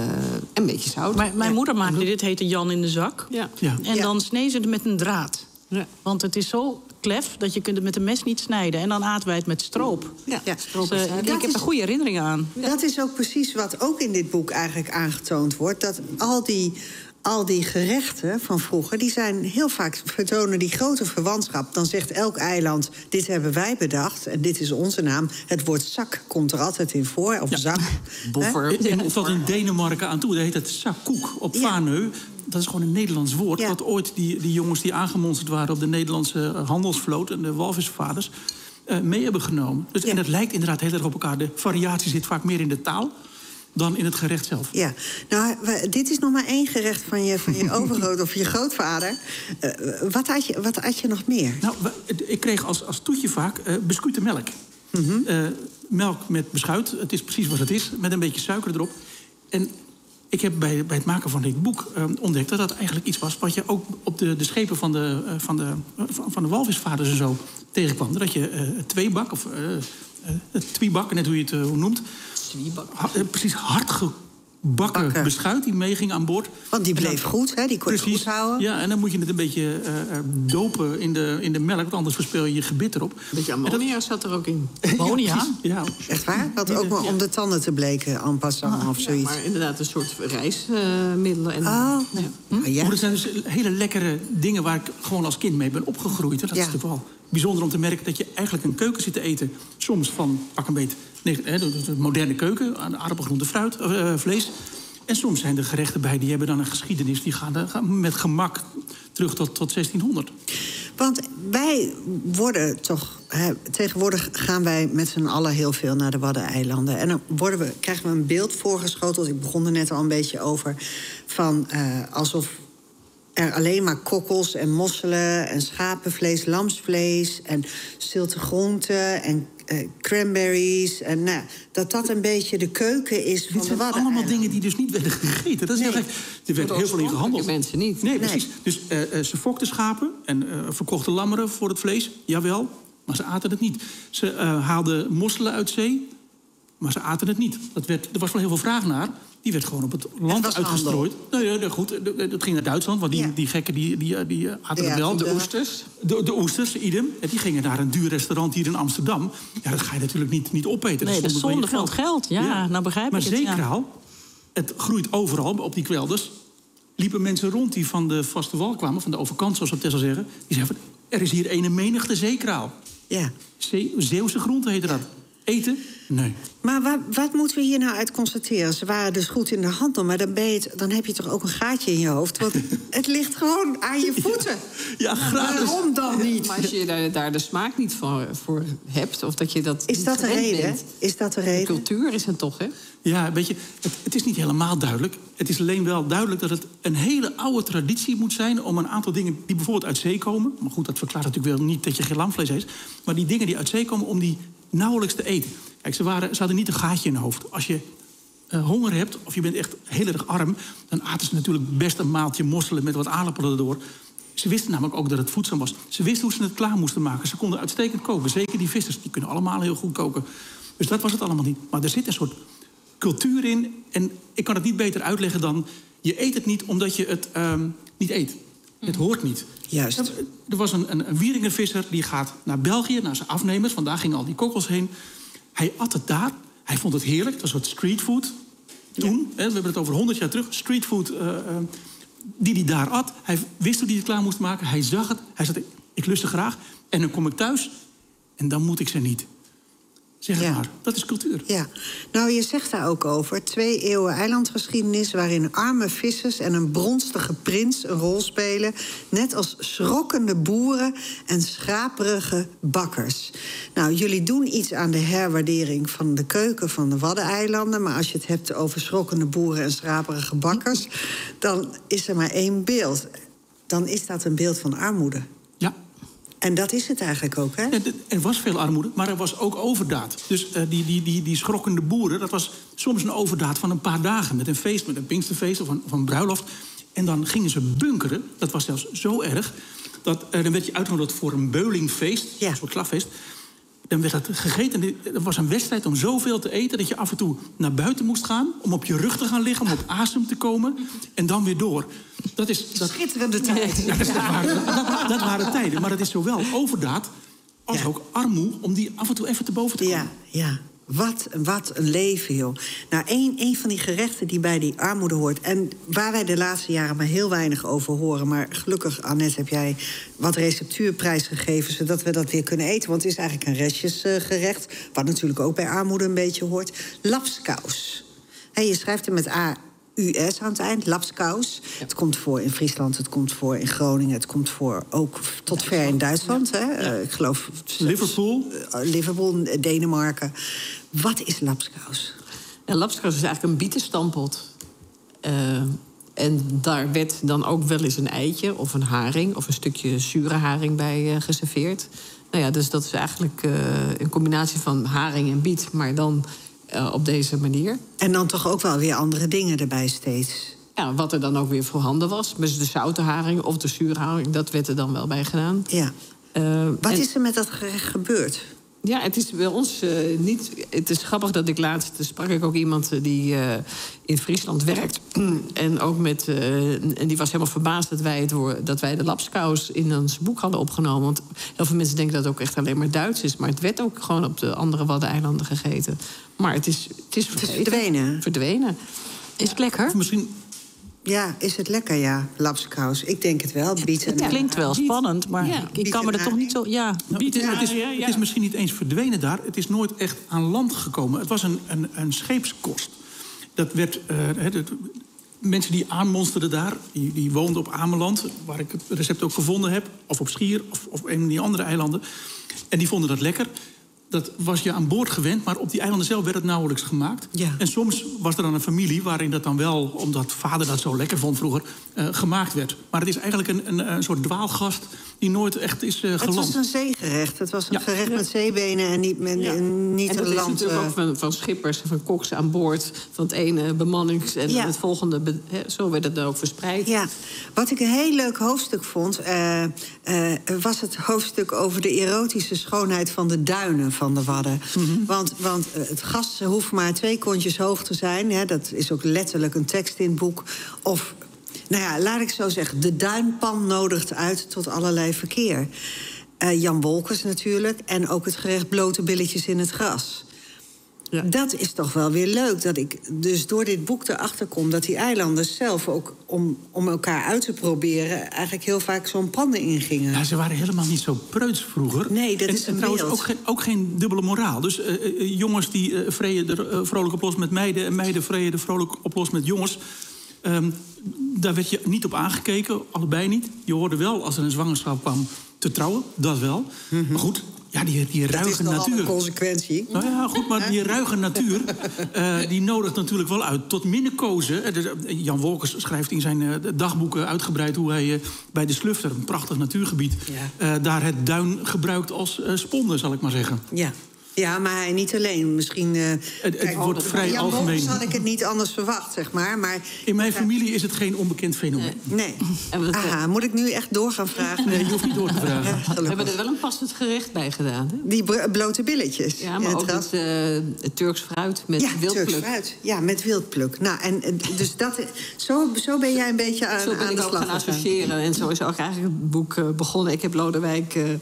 [SPEAKER 21] een beetje zout.
[SPEAKER 23] Maar, mijn moeder maakte dit, heette Jan in de zak.
[SPEAKER 21] Ja.
[SPEAKER 23] Ja. En
[SPEAKER 21] ja.
[SPEAKER 23] dan snee ze het met een draad.
[SPEAKER 21] Ja.
[SPEAKER 23] Want het is zo klef dat je kunt het met een mes niet snijden. En dan aten wij het met stroop.
[SPEAKER 21] Ja,
[SPEAKER 23] ja.
[SPEAKER 21] stroop
[SPEAKER 23] dus, uh, ik heb
[SPEAKER 20] is,
[SPEAKER 23] er goede herinneringen aan.
[SPEAKER 20] Dat is ook precies wat ook in dit boek eigenlijk aangetoond wordt. Dat al die... Al die gerechten van vroeger, die zijn heel vaak vertonen die grote verwantschap. Dan zegt elk eiland, dit hebben wij bedacht en dit is onze naam. Het woord zak komt er altijd in voor, of ja. zak.
[SPEAKER 22] Boffer. En het valt in Denemarken aan toe, dat heet het zakkoek op Fanø. Ja. Dat is gewoon een Nederlands woord. Ja. Wat ooit die, die jongens die aangemonsterd waren op de Nederlandse handelsvloot en de walvisvaders uh, mee hebben genomen. Dus, ja. En dat lijkt inderdaad heel erg op elkaar. De variatie zit vaak meer in de taal dan in het gerecht zelf.
[SPEAKER 20] Ja, nou, dit is nog maar één gerecht van je, van je overgroot of je grootvader. Uh, wat, at je, wat at je nog meer?
[SPEAKER 22] Nou, ik kreeg als, als toetje vaak uh, beskuite melk. Mm-hmm. uh, melk met beschuit, het is precies wat het is, met een beetje suiker erop. En ik heb bij, bij het maken van dit boek uh, ontdekt dat dat eigenlijk iets was wat je ook op de, de schepen van de, uh, van, de, uh, van de walvisvaders en zo tegenkwam. Dat je uh, tweebak, of uh, uh, twiebak, net hoe je het uh, hoe noemt. Ha, precies hard gebakken Bakken. beschuit die meeging aan boord.
[SPEAKER 20] Want die bleef dan, goed, hè? Die kon je goed houden.
[SPEAKER 22] Ja, en dan moet je het een beetje uh, dopen in de, in de melk, want anders verspeel je je gebit erop.
[SPEAKER 21] Een beetje ammonia dat, zat er ook in.
[SPEAKER 20] Ammonia? Ja, echt waar? Wat ook maar om de tanden te bleken, en passant ah, of zoiets.
[SPEAKER 21] Ja, maar inderdaad een soort reismiddelen. Uh, en,
[SPEAKER 20] oh.
[SPEAKER 22] ja. Hm? Ja. Maar dat zijn dus hele lekkere dingen waar ik gewoon als kind mee ben opgegroeid. Hè? Dat ja. is toch wel bijzonder om te merken dat je eigenlijk een keuken zit te eten. Soms van, pak een beetje, nee, de moderne keuken, aardappel, groente, fruit, uh, vlees. En soms zijn er gerechten bij die hebben dan een geschiedenis. Die gaan, gaan met gemak terug tot, tot zestienhonderd.
[SPEAKER 20] Want wij worden toch... Hè, tegenwoordig gaan wij met z'n allen heel veel naar de Waddeneilanden. En dan worden we, krijgen we een beeld voorgeschoteld. Ik begon er net al een beetje over. Van uh, alsof er alleen maar kokkels en mosselen en schapenvlees, lamsvlees en stilte groenten en uh, cranberries. En nou, dat dat een beetje de keuken is van de Waddeneilanden.
[SPEAKER 22] Dit zijn allemaal dingen die dus niet werden gegeten. Dat is nee. heel gek. Er werd heel veel in gehandeld.
[SPEAKER 21] Mensen niet.
[SPEAKER 22] Nee, precies. Nee. Dus uh, ze fokten schapen en uh, verkochten lammeren voor het vlees. Jawel, maar ze aten het niet. Ze uh, haalden mosselen uit zee, maar ze aten het niet. Dat werd, er was wel heel veel vraag naar. Die werd gewoon op het land uitgestrooid. Nou ja, goed, dat ging naar Duitsland, want die, ja. die gekken die, die, die aten ja, het wel.
[SPEAKER 21] De oesters?
[SPEAKER 22] De, de oesters, idem. Die gingen naar een duur restaurant hier in Amsterdam. Ja, dat ga je natuurlijk niet, niet opeten.
[SPEAKER 23] Nee, dat is zonde van het geld. Ja, ja, nou begrijp
[SPEAKER 22] maar
[SPEAKER 23] ik het.
[SPEAKER 22] Maar zeekraal, ja. het groeit overal op die kwelders. Liepen mensen rond die van de vaste wal kwamen, van de overkant, zoals we Tessel zeggen. Die zeiden, er is hier een menigte zeekraal.
[SPEAKER 20] Ja.
[SPEAKER 22] Zee, Zeeuwse groenten heette dat. Eten? Nee.
[SPEAKER 20] Maar wat, wat moeten we hier nou uit constateren? Ze waren dus goed in de handel, maar dan, ben je het, dan heb je toch ook een gaatje in je hoofd? Want het ligt gewoon aan je voeten.
[SPEAKER 22] Ja, gratis.
[SPEAKER 20] Waarom dan niet?
[SPEAKER 21] Maar als je daar, daar de smaak niet voor, voor hebt, of dat je dat
[SPEAKER 20] is dat de reden?
[SPEAKER 21] Bent,
[SPEAKER 20] is dat de reden?
[SPEAKER 21] De cultuur is het toch, hè?
[SPEAKER 22] Ja, weet je, het, het is niet helemaal duidelijk. Het is alleen wel duidelijk dat het een hele oude traditie moet zijn om een aantal dingen die bijvoorbeeld uit zee komen. Maar goed, dat verklaart natuurlijk wel niet dat je geen lamvlees eet. Maar die dingen die uit zee komen, om die nauwelijks te eten. Kijk, ze, waren, ze hadden niet een gaatje in hun hoofd. Als je uh, honger hebt, of je bent echt heel erg arm, dan aten ze natuurlijk best een maaltje mosselen met wat aardappelen erdoor. Ze wisten namelijk ook dat het voedzaam was. Ze wisten hoe ze het klaar moesten maken. Ze konden uitstekend koken. Zeker die vissers, die kunnen allemaal heel goed koken. Dus dat was het allemaal niet. Maar er zit een soort cultuur in. En ik kan het niet beter uitleggen dan, je eet het niet omdat je het um, niet eet. Het hoort niet.
[SPEAKER 20] Juist.
[SPEAKER 22] Er was een, een, een Wieringervisser die gaat naar België, naar zijn afnemers. Vandaar gingen al die kokkels heen. Hij at het daar. Hij vond het heerlijk. Het was wat streetfood toen. Ja. Hè, we hebben het over honderd jaar terug. Streetfood uh, uh, die hij daar at. Hij wist hoe hij het klaar moest maken. Hij zag het. Hij zei, ik lust het graag. En dan kom ik thuis en dan moet ik ze niet. Zeg het ja. maar, dat is cultuur.
[SPEAKER 20] Ja. Nou, je zegt daar ook over. Twee eeuwen eilandgeschiedenis waarin arme vissers en een bronstige prins een rol spelen. Net als schrokkende boeren en schaperige bakkers. Nou, jullie doen iets aan de herwaardering van de keuken van de Waddeneilanden. Maar als je het hebt over schrokkende boeren en schaperige bakkers, dan is er maar één beeld. Dan is dat een beeld van armoede.
[SPEAKER 22] Ja.
[SPEAKER 20] En dat is het eigenlijk ook, hè?
[SPEAKER 22] Ja, er was veel armoede, maar er was ook overdaad. Dus uh, die, die, die, die schrokkende boeren, dat was soms een overdaad van een paar dagen. Met een feest, met een Pinksterfeest of een, of een bruiloft. En dan gingen ze bunkeren. Dat was zelfs zo erg. Dat, uh, dan werd je uitgenodigd voor een beulingfeest. Ja. Een soort klaffeest. Dan werd dat gegeten. Er was een wedstrijd om zoveel te eten dat je af en toe naar buiten moest gaan, om op je rug te gaan liggen, om op asem te komen en dan weer door. Dat is dat...
[SPEAKER 20] Schitterende tijd.
[SPEAKER 22] Ja, dat, dat, waren, dat, dat waren tijden. Maar het is zowel overdaad als ja. ook armoe om die af en toe even te boven te komen.
[SPEAKER 20] Ja, ja. Wat, wat een leven, joh. Nou, één, één van die gerechten die bij die armoede hoort, en waar wij de laatste jaren maar heel weinig over horen, maar gelukkig, Annette, heb jij wat receptuurprijs gegeven, zodat we dat weer kunnen eten. Want het is eigenlijk een restjesgerecht, wat natuurlijk ook bij armoede een beetje hoort. Lapskaus. Hey, je schrijft er met A U S aan het eind, lapskaus. Ja. Het komt voor in Friesland, het komt voor in Groningen, het komt voor ook tot ver in Duitsland. Ja. Hè? Ja. Uh, ik geloof
[SPEAKER 22] Liverpool.
[SPEAKER 20] Uh, Liverpool, Denemarken. Wat is lapskaus?
[SPEAKER 21] Ja, lapskaus is eigenlijk een bietenstamppot. Uh, en daar werd dan ook wel eens een eitje of een haring of een stukje zure haring bij uh, geserveerd. Nou ja, dus dat is eigenlijk uh, een combinatie van haring en biet, maar dan uh, op deze manier. En dan toch ook wel weer andere dingen erbij steeds. Ja, wat er dan ook weer voorhanden was. Dus de zoute haring of de zure haring, dat werd er dan wel bij gedaan. Ja. Uh, wat en... is er met dat gerecht gebeurd? Ja, het is bij ons uh, niet... Het is grappig dat ik laatst... sprak ik ook iemand die uh, in Friesland werkt. en ook met... Uh, en die was helemaal verbaasd dat wij, het, dat wij de lapskaus in ons boek hadden opgenomen. Want heel veel mensen denken dat het ook echt alleen maar Duits is. Maar het werd ook gewoon op de andere Waddeneilanden gegeten. Maar het is, het is,
[SPEAKER 20] het is verdwenen.
[SPEAKER 21] Verdwenen. Is het lekker?
[SPEAKER 22] Of misschien...
[SPEAKER 20] Ja, is het lekker, ja, lapskaus? Ik denk het wel. Biet
[SPEAKER 21] het klinkt wel spannend, maar ja, ik kan me er toch niet zo... Ja,
[SPEAKER 22] nou, het, is, het, is, het is misschien niet eens verdwenen daar. Het is nooit echt aan land gekomen. Het was een, een, een scheepskost. Dat werd... Uh, de, mensen die aanmonsterden daar, die, die woonden op Ameland, waar ik het recept ook gevonden heb, of op Schier, of op een van die andere eilanden. En die vonden dat lekker. Dat was je aan boord gewend, maar op die eilanden zelf werd het nauwelijks gemaakt. Ja. En soms was er dan een familie waarin dat dan wel, omdat vader dat zo lekker vond vroeger, uh, gemaakt werd. Maar het is eigenlijk een, een, een soort dwaalgast die nooit echt is uh, geland.
[SPEAKER 20] Het was een zeegerecht. Het was een ja. gerecht ja. met zeebenen en niet, met, ja. en niet
[SPEAKER 21] en dat
[SPEAKER 20] een land.
[SPEAKER 21] Is natuurlijk ook van, van schippers, van koks aan boord, van het ene bemannings en ja. het volgende. Be, he, zo werd het dan ook verspreid.
[SPEAKER 20] Ja. Wat ik een heel leuk hoofdstuk vond, uh, uh, was het hoofdstuk over de erotische schoonheid van de duinen van de Wadden. Mm-hmm. Want, want uh, het gas hoeft maar twee kontjes hoog te zijn. Hè, dat is ook letterlijk een tekst in het boek. Of, nou ja, laat ik zo zeggen, de duinpan nodigt uit tot allerlei verkeer. Uh, Jan Wolkers natuurlijk. En ook het gerecht blote billetjes in het gras. Ja. Dat is toch wel weer leuk. Dat ik dus door dit boek erachter kom dat die eilanders zelf ook om, om elkaar uit te proberen eigenlijk heel vaak zo'n panden ingingen.
[SPEAKER 22] Ja, ze waren helemaal niet zo preuts vroeger.
[SPEAKER 20] Nee, dat
[SPEAKER 22] en,
[SPEAKER 20] is een
[SPEAKER 22] en trouwens
[SPEAKER 20] beeld.
[SPEAKER 22] ook, geen, ook geen dubbele moraal. Dus uh, uh, jongens die uh, vreden er uh, vrolijk oplost met meiden en meiden vreden er vrolijk oplost met jongens. Um, daar werd je niet op aangekeken, allebei niet. Je hoorde wel als er een zwangerschap kwam te trouwen, dat wel. Mm-hmm. Maar goed. Ja, die, die ruige
[SPEAKER 20] dat is
[SPEAKER 22] natuur.
[SPEAKER 20] Een consequentie.
[SPEAKER 22] Nou ja, goed, maar die ruige natuur, uh, die nodigt natuurlijk wel uit tot minnekozen. Jan Wolkers schrijft in zijn uh, dagboeken uitgebreid hoe hij uh, bij de Slufter, een prachtig natuurgebied, ja. uh, daar het duin gebruikt als uh, sponde, zal ik maar zeggen.
[SPEAKER 20] Ja. Ja, maar hij niet alleen. Misschien. Uh,
[SPEAKER 22] het het kijk, wordt vrij
[SPEAKER 20] Jan
[SPEAKER 22] algemeen.
[SPEAKER 20] Wolkers had ik het niet anders verwacht, zeg maar. maar
[SPEAKER 22] in mijn familie is het geen onbekend fenomeen.
[SPEAKER 20] Nee. nee. Aha, moet ik nu echt door gaan vragen?
[SPEAKER 22] Nee, je hoeft niet door te vragen.
[SPEAKER 21] Ja, we hebben er wel een passend gerecht bij gedaan. Hè?
[SPEAKER 20] Die blote billetjes.
[SPEAKER 21] Ja, maar ook het, uh, het Turks fruit met
[SPEAKER 20] ja,
[SPEAKER 21] wildpluk.
[SPEAKER 20] Turks fruit. Ja, met wildpluk. Nou, en dus dat, zo, zo ben jij een beetje aan,
[SPEAKER 21] zo ben
[SPEAKER 20] aan
[SPEAKER 21] ik
[SPEAKER 20] de
[SPEAKER 21] ook
[SPEAKER 20] slag
[SPEAKER 21] gaan associëren. En zo is ook eigenlijk het boek uh, begonnen. Ik heb Lodewijk... Uh,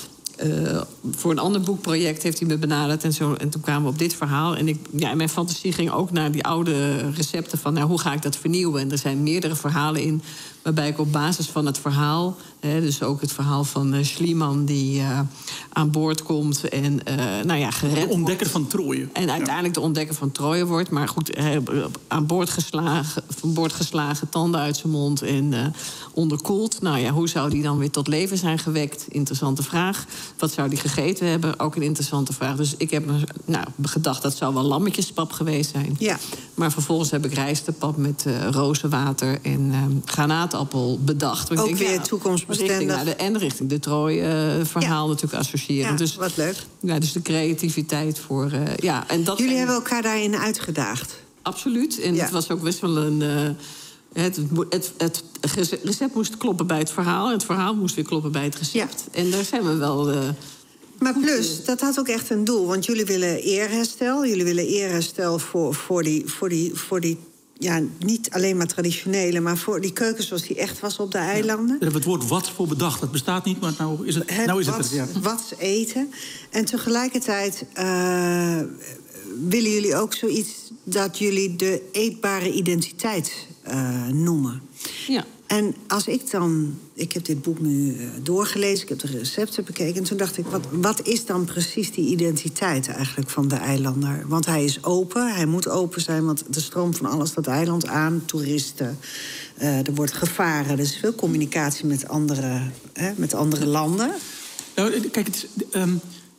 [SPEAKER 21] Uh, voor een ander boekproject heeft hij me benaderd. En, zo, en toen kwamen we op dit verhaal. En ik, ja, mijn fantasie ging ook naar die oude recepten van... Nou, hoe ga ik dat vernieuwen? En er zijn meerdere verhalen in... waarbij ik op basis van het verhaal... Hè, dus ook het verhaal van uh, Schliemann die uh, aan boord komt... en uh, nou ja, gered
[SPEAKER 22] de ontdekker
[SPEAKER 21] wordt.
[SPEAKER 22] van Troje.
[SPEAKER 21] En uiteindelijk ja. de ontdekker van Troje wordt. Maar goed, hij, aan boord geslagen, van boord geslagen, tanden uit zijn mond... en uh, onderkoeld. Nou ja, hoe zou die dan weer tot leven zijn gewekt? Interessante vraag. Wat zou die gegeten hebben? Ook een interessante vraag. Dus ik heb nou, gedacht, dat zou wel lammetjespap geweest zijn. Ja. Maar vervolgens heb ik rijstepap met uh, rozenwater en uh, granaatappel bedacht.
[SPEAKER 20] Ook
[SPEAKER 21] denk,
[SPEAKER 20] weer
[SPEAKER 21] ja,
[SPEAKER 20] toekomstbestendig.
[SPEAKER 21] Richting, nou, de, en richting de Troje-verhaal uh, ja. natuurlijk associëren.
[SPEAKER 20] Ja,
[SPEAKER 21] dus,
[SPEAKER 20] wat leuk.
[SPEAKER 21] Ja, dus de creativiteit voor... Uh, ja, en dat
[SPEAKER 20] Jullie
[SPEAKER 21] en,
[SPEAKER 20] hebben elkaar daarin uitgedaagd.
[SPEAKER 21] Absoluut. En ja. het was ook best wel een... Uh, Het, het, het recept moest kloppen bij het verhaal. En het verhaal moest weer kloppen bij het recept. Ja. En daar zijn we wel... Uh,
[SPEAKER 20] Maar plus, dat had ook echt een doel. Want jullie willen eerherstel. Jullie willen eerherstel voor, voor die... Voor die, voor die ja, niet alleen maar traditionele, maar voor die keuken zoals die echt was op de eilanden.
[SPEAKER 22] Daar hebben we het woord wat voor bedacht. Dat bestaat niet, maar nou is het
[SPEAKER 20] het
[SPEAKER 22] nou is het
[SPEAKER 20] wat,
[SPEAKER 22] er. Ja.
[SPEAKER 20] Wat eten. En tegelijkertijd uh, willen jullie ook zoiets dat jullie de eetbare identiteit uh, noemen.
[SPEAKER 21] Ja.
[SPEAKER 20] En als ik dan... Ik heb dit boek nu uh, doorgelezen, ik heb de recepten bekeken... en toen dacht ik, wat, wat is dan precies die identiteit eigenlijk van de eilander? Want hij is open, hij moet open zijn... want er stroomt van alles dat eiland aan, toeristen... Uh, er wordt gevaren, er is veel communicatie met andere, hè, met andere landen.
[SPEAKER 22] Nou, kijk, het is, um,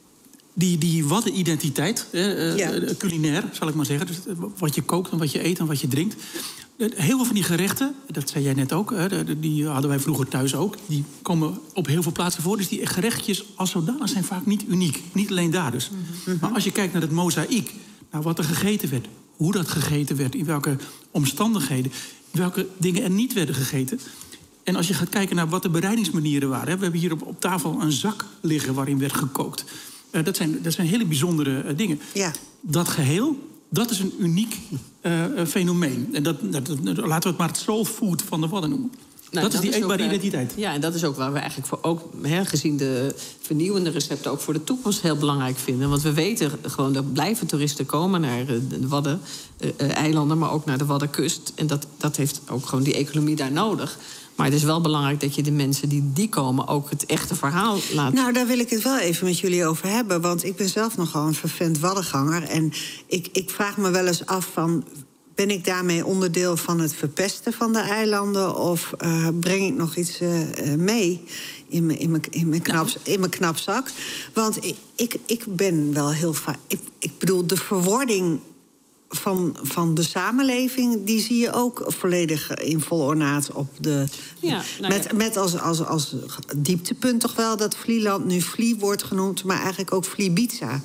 [SPEAKER 22] die, die waddenidentiteit, uh,
[SPEAKER 20] ja.
[SPEAKER 22] uh, culinair, zal ik maar zeggen... Dus wat je kookt en wat je eet en wat je drinkt... Heel veel van die gerechten, dat zei jij net ook, hè, die hadden wij vroeger thuis ook. Die komen op heel veel plaatsen voor. Dus die gerechtjes als zodanig zijn vaak niet uniek. Niet alleen daar dus. Mm-hmm. Maar als je kijkt naar het mozaïek, naar wat er gegeten werd... hoe dat gegeten werd, in welke omstandigheden... in welke dingen er niet werden gegeten... En als je gaat kijken naar wat de bereidingsmanieren waren... Hè, we hebben hier op, op tafel een zak liggen waarin werd gekookt. Uh, dat, zijn, dat zijn hele bijzondere uh, dingen.
[SPEAKER 20] Ja.
[SPEAKER 22] Dat geheel... Dat is een uniek uh, fenomeen. En dat, dat, dat, laten we het maar het soul food van de Wadden noemen. Nou, dat is die eetbare
[SPEAKER 21] ook,
[SPEAKER 22] identiteit.
[SPEAKER 21] Ja, en dat is ook waar we eigenlijk voor ook, hè, gezien de vernieuwende recepten... ook voor de toekomst heel belangrijk vinden. Want we weten gewoon dat blijven toeristen komen naar de Wadden-eilanden... maar ook naar de Waddenkust. En dat, dat heeft ook gewoon die economie daar nodig... Maar het is wel belangrijk dat je de mensen die die komen... ook het echte verhaal laat...
[SPEAKER 20] Nou, daar wil ik het wel even met jullie over hebben. Want ik ben zelf nogal een vervent waddenganger. En ik, ik vraag me wel eens af van... ben ik daarmee onderdeel van het verpesten van de eilanden... of uh, breng ik nog iets uh, mee in mijn, in mijn, in mijn, knaps, in mijn knapzak? Want ik, ik, ik ben wel heel vaak... Ik, ik bedoel, de verwording... Van, van de samenleving, die zie je ook volledig in vol ornaat op de...
[SPEAKER 21] Ja, nou
[SPEAKER 20] met,
[SPEAKER 21] ja.
[SPEAKER 20] met als, als, als dieptepunt toch wel dat Vlieland nu Vlie wordt genoemd... maar eigenlijk ook Vlibiza.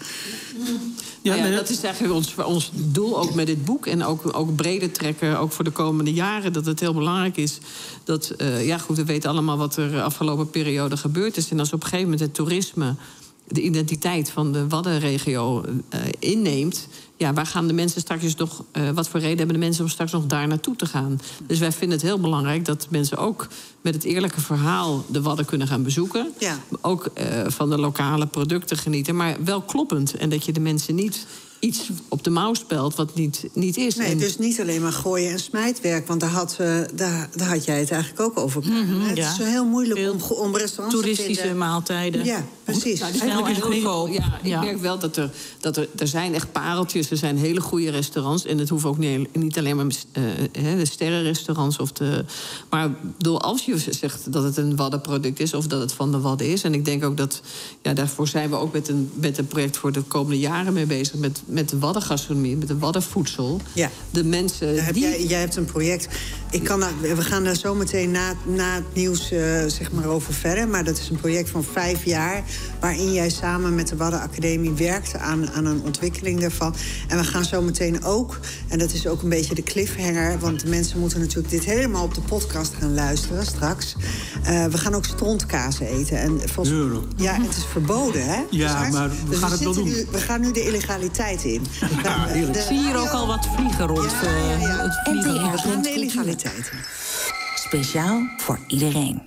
[SPEAKER 21] Ja, nou ja, dat is eigenlijk ons, ons doel ook met dit boek. En ook, ook breder trekken, ook voor de komende jaren. Dat het heel belangrijk is dat... Uh, ja goed, we weten allemaal wat er de afgelopen periode gebeurd is. En als op een gegeven moment het toerisme... de identiteit van de Waddenregio uh, inneemt... ja, waar gaan de mensen straks nog... Uh, wat voor reden hebben de mensen om straks nog daar naartoe te gaan? Dus wij vinden het heel belangrijk dat mensen ook... met het eerlijke verhaal de Wadden kunnen gaan bezoeken.
[SPEAKER 20] Ja.
[SPEAKER 21] Ook uh, van de lokale producten genieten, maar wel kloppend. En dat je de mensen niet... iets op de mouw spelt wat niet, niet is.
[SPEAKER 20] Nee,
[SPEAKER 21] en...
[SPEAKER 20] dus niet alleen maar gooien en smijtwerk. Want daar had, uh, daar, daar had jij het eigenlijk ook over.
[SPEAKER 23] Mm-hmm,
[SPEAKER 20] het
[SPEAKER 23] ja.
[SPEAKER 20] is zo heel moeilijk heel om, om restaurants
[SPEAKER 23] toeristische
[SPEAKER 20] te vinden.
[SPEAKER 23] maaltijden.
[SPEAKER 20] Ja, precies.
[SPEAKER 21] Nou, snel en goedkoop. Ja, ik
[SPEAKER 23] ja.
[SPEAKER 21] merk wel dat er, dat er... er zijn echt pareltjes, er zijn hele goede restaurants. En het hoeft ook niet, niet alleen maar uh, de sterrenrestaurants. Of de, maar bedoel, als je zegt dat het een Waddenproduct is... of dat het van de Wadden is. En ik denk ook dat... ja, daarvoor zijn we ook met een, met een project voor de komende jaren mee bezig... met, met de Waddengastronomie, met de Waddenvoedsel.
[SPEAKER 20] Ja.
[SPEAKER 21] De mensen
[SPEAKER 20] Daar heb
[SPEAKER 21] die...
[SPEAKER 20] jij, jij hebt een project. Ik kan daar, we gaan daar zo meteen na, na het nieuws uh, zeg maar over verder. Maar dat is een project van vijf jaar... waarin jij samen met de Waddenacademie werkt aan, aan een ontwikkeling daarvan. En we gaan zo meteen ook, en dat is ook een beetje de cliffhanger... want de mensen moeten natuurlijk dit helemaal op de podcast gaan luisteren straks. Uh, we gaan ook strontkaas eten. En volgens, ja, het is verboden, hè?
[SPEAKER 22] Ja,
[SPEAKER 20] dus
[SPEAKER 22] maar we
[SPEAKER 20] dus
[SPEAKER 22] gaan
[SPEAKER 20] we
[SPEAKER 22] het wel doen.
[SPEAKER 20] Nu, we gaan nu de illegaliteit in.
[SPEAKER 22] Ja,
[SPEAKER 23] Ik zie hier ook al wat vliegen rond.
[SPEAKER 20] Ja, ja, ja.
[SPEAKER 23] Het vliegen.
[SPEAKER 20] We gaan de illegaliteit in.
[SPEAKER 3] Speciaal voor iedereen.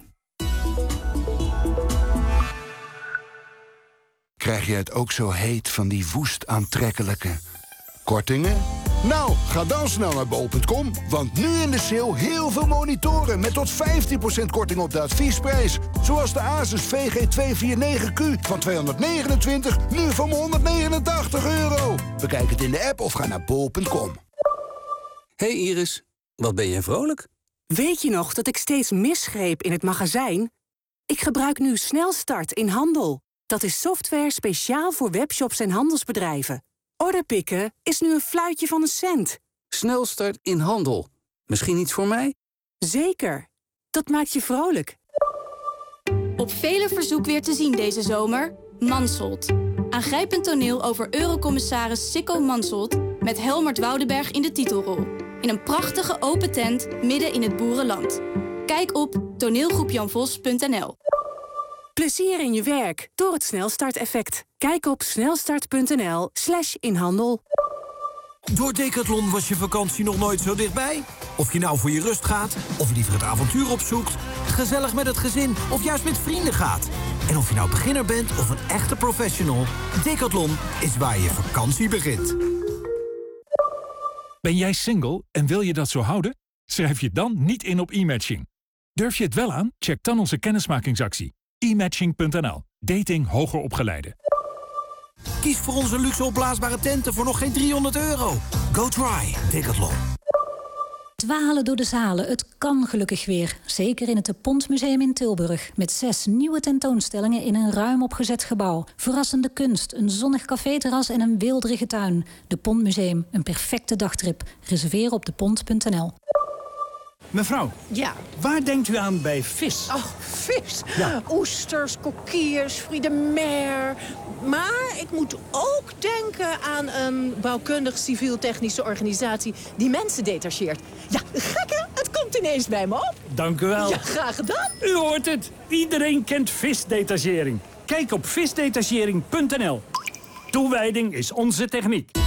[SPEAKER 4] Krijg je het ook zo heet van die woest aantrekkelijke kortingen? Nou, ga dan snel naar bol punt com, want nu in de sale heel veel monitoren... met tot vijftien procent korting op de adviesprijs. Zoals de Asus V G tweehonderdnegenenveertig Q van tweehonderdnegenentwintig, nu voor maar honderdnegenentachtig euro. Bekijk het in de app of ga naar bol punt com.
[SPEAKER 5] Hey Iris, wat ben jij vrolijk?
[SPEAKER 6] Weet je nog dat ik steeds misgreep in het magazijn? Ik gebruik nu Snelstart in Handel. Dat is software speciaal voor webshops en handelsbedrijven. Orderpikken is nu een fluitje van een cent.
[SPEAKER 5] Snelstart in Handel. Misschien iets voor mij?
[SPEAKER 6] Zeker. Dat maakt je vrolijk.
[SPEAKER 25] Op vele verzoek weer te zien deze zomer. Mansholt. Aangrijpend toneel over eurocommissaris Sicko Mansholt... met Helmert Woudenberg in de titelrol. In een prachtige open tent midden in het boerenland. Kijk op toneelgroep jan vos punt n l.
[SPEAKER 6] Plezier in je werk door het Snelstart-effect. Kijk op snelstart.nl slash inhandel.
[SPEAKER 13] Door Decathlon was je vakantie nog nooit zo dichtbij. Of je nou voor je rust gaat, of liever het avontuur opzoekt, gezellig met het gezin of juist met vrienden gaat. En of je nou beginner bent of een echte professional, Decathlon is waar je vakantie begint.
[SPEAKER 1] Ben jij single en wil je dat zo houden? Schrijf je dan niet in op e-matching. Durf je het wel aan? Check dan onze kennismakingsactie. e matching punt n l. Dating hoger opgeleiden.
[SPEAKER 13] Kies voor onze luxe opblaasbare tenten voor nog geen driehonderd euro. Go try Decathlon.
[SPEAKER 2] Dwalen door de zalen, het kan gelukkig weer. Zeker in het De Pont Museum in Tilburg. Met zes nieuwe tentoonstellingen in een ruim opgezet gebouw. Verrassende kunst, een zonnig caféterras en een weelderige tuin. De Pont Museum, een perfecte dagtrip. Reserveer op depont punt n l.
[SPEAKER 7] Mevrouw,
[SPEAKER 8] ja.
[SPEAKER 7] Waar denkt u aan bij vis?
[SPEAKER 8] Oh, vis?
[SPEAKER 7] Ja.
[SPEAKER 8] Oesters, kokkiers, Friede Meer. Maar ik moet ook denken aan een bouwkundig civiel-technische organisatie die mensen detacheert. Ja, gek hè? Het komt ineens bij me op.
[SPEAKER 7] Dank u wel.
[SPEAKER 8] Ja, graag gedaan.
[SPEAKER 7] U hoort het. Iedereen kent visdetachering. Kijk op visdetachering punt n l. Toewijding is onze techniek.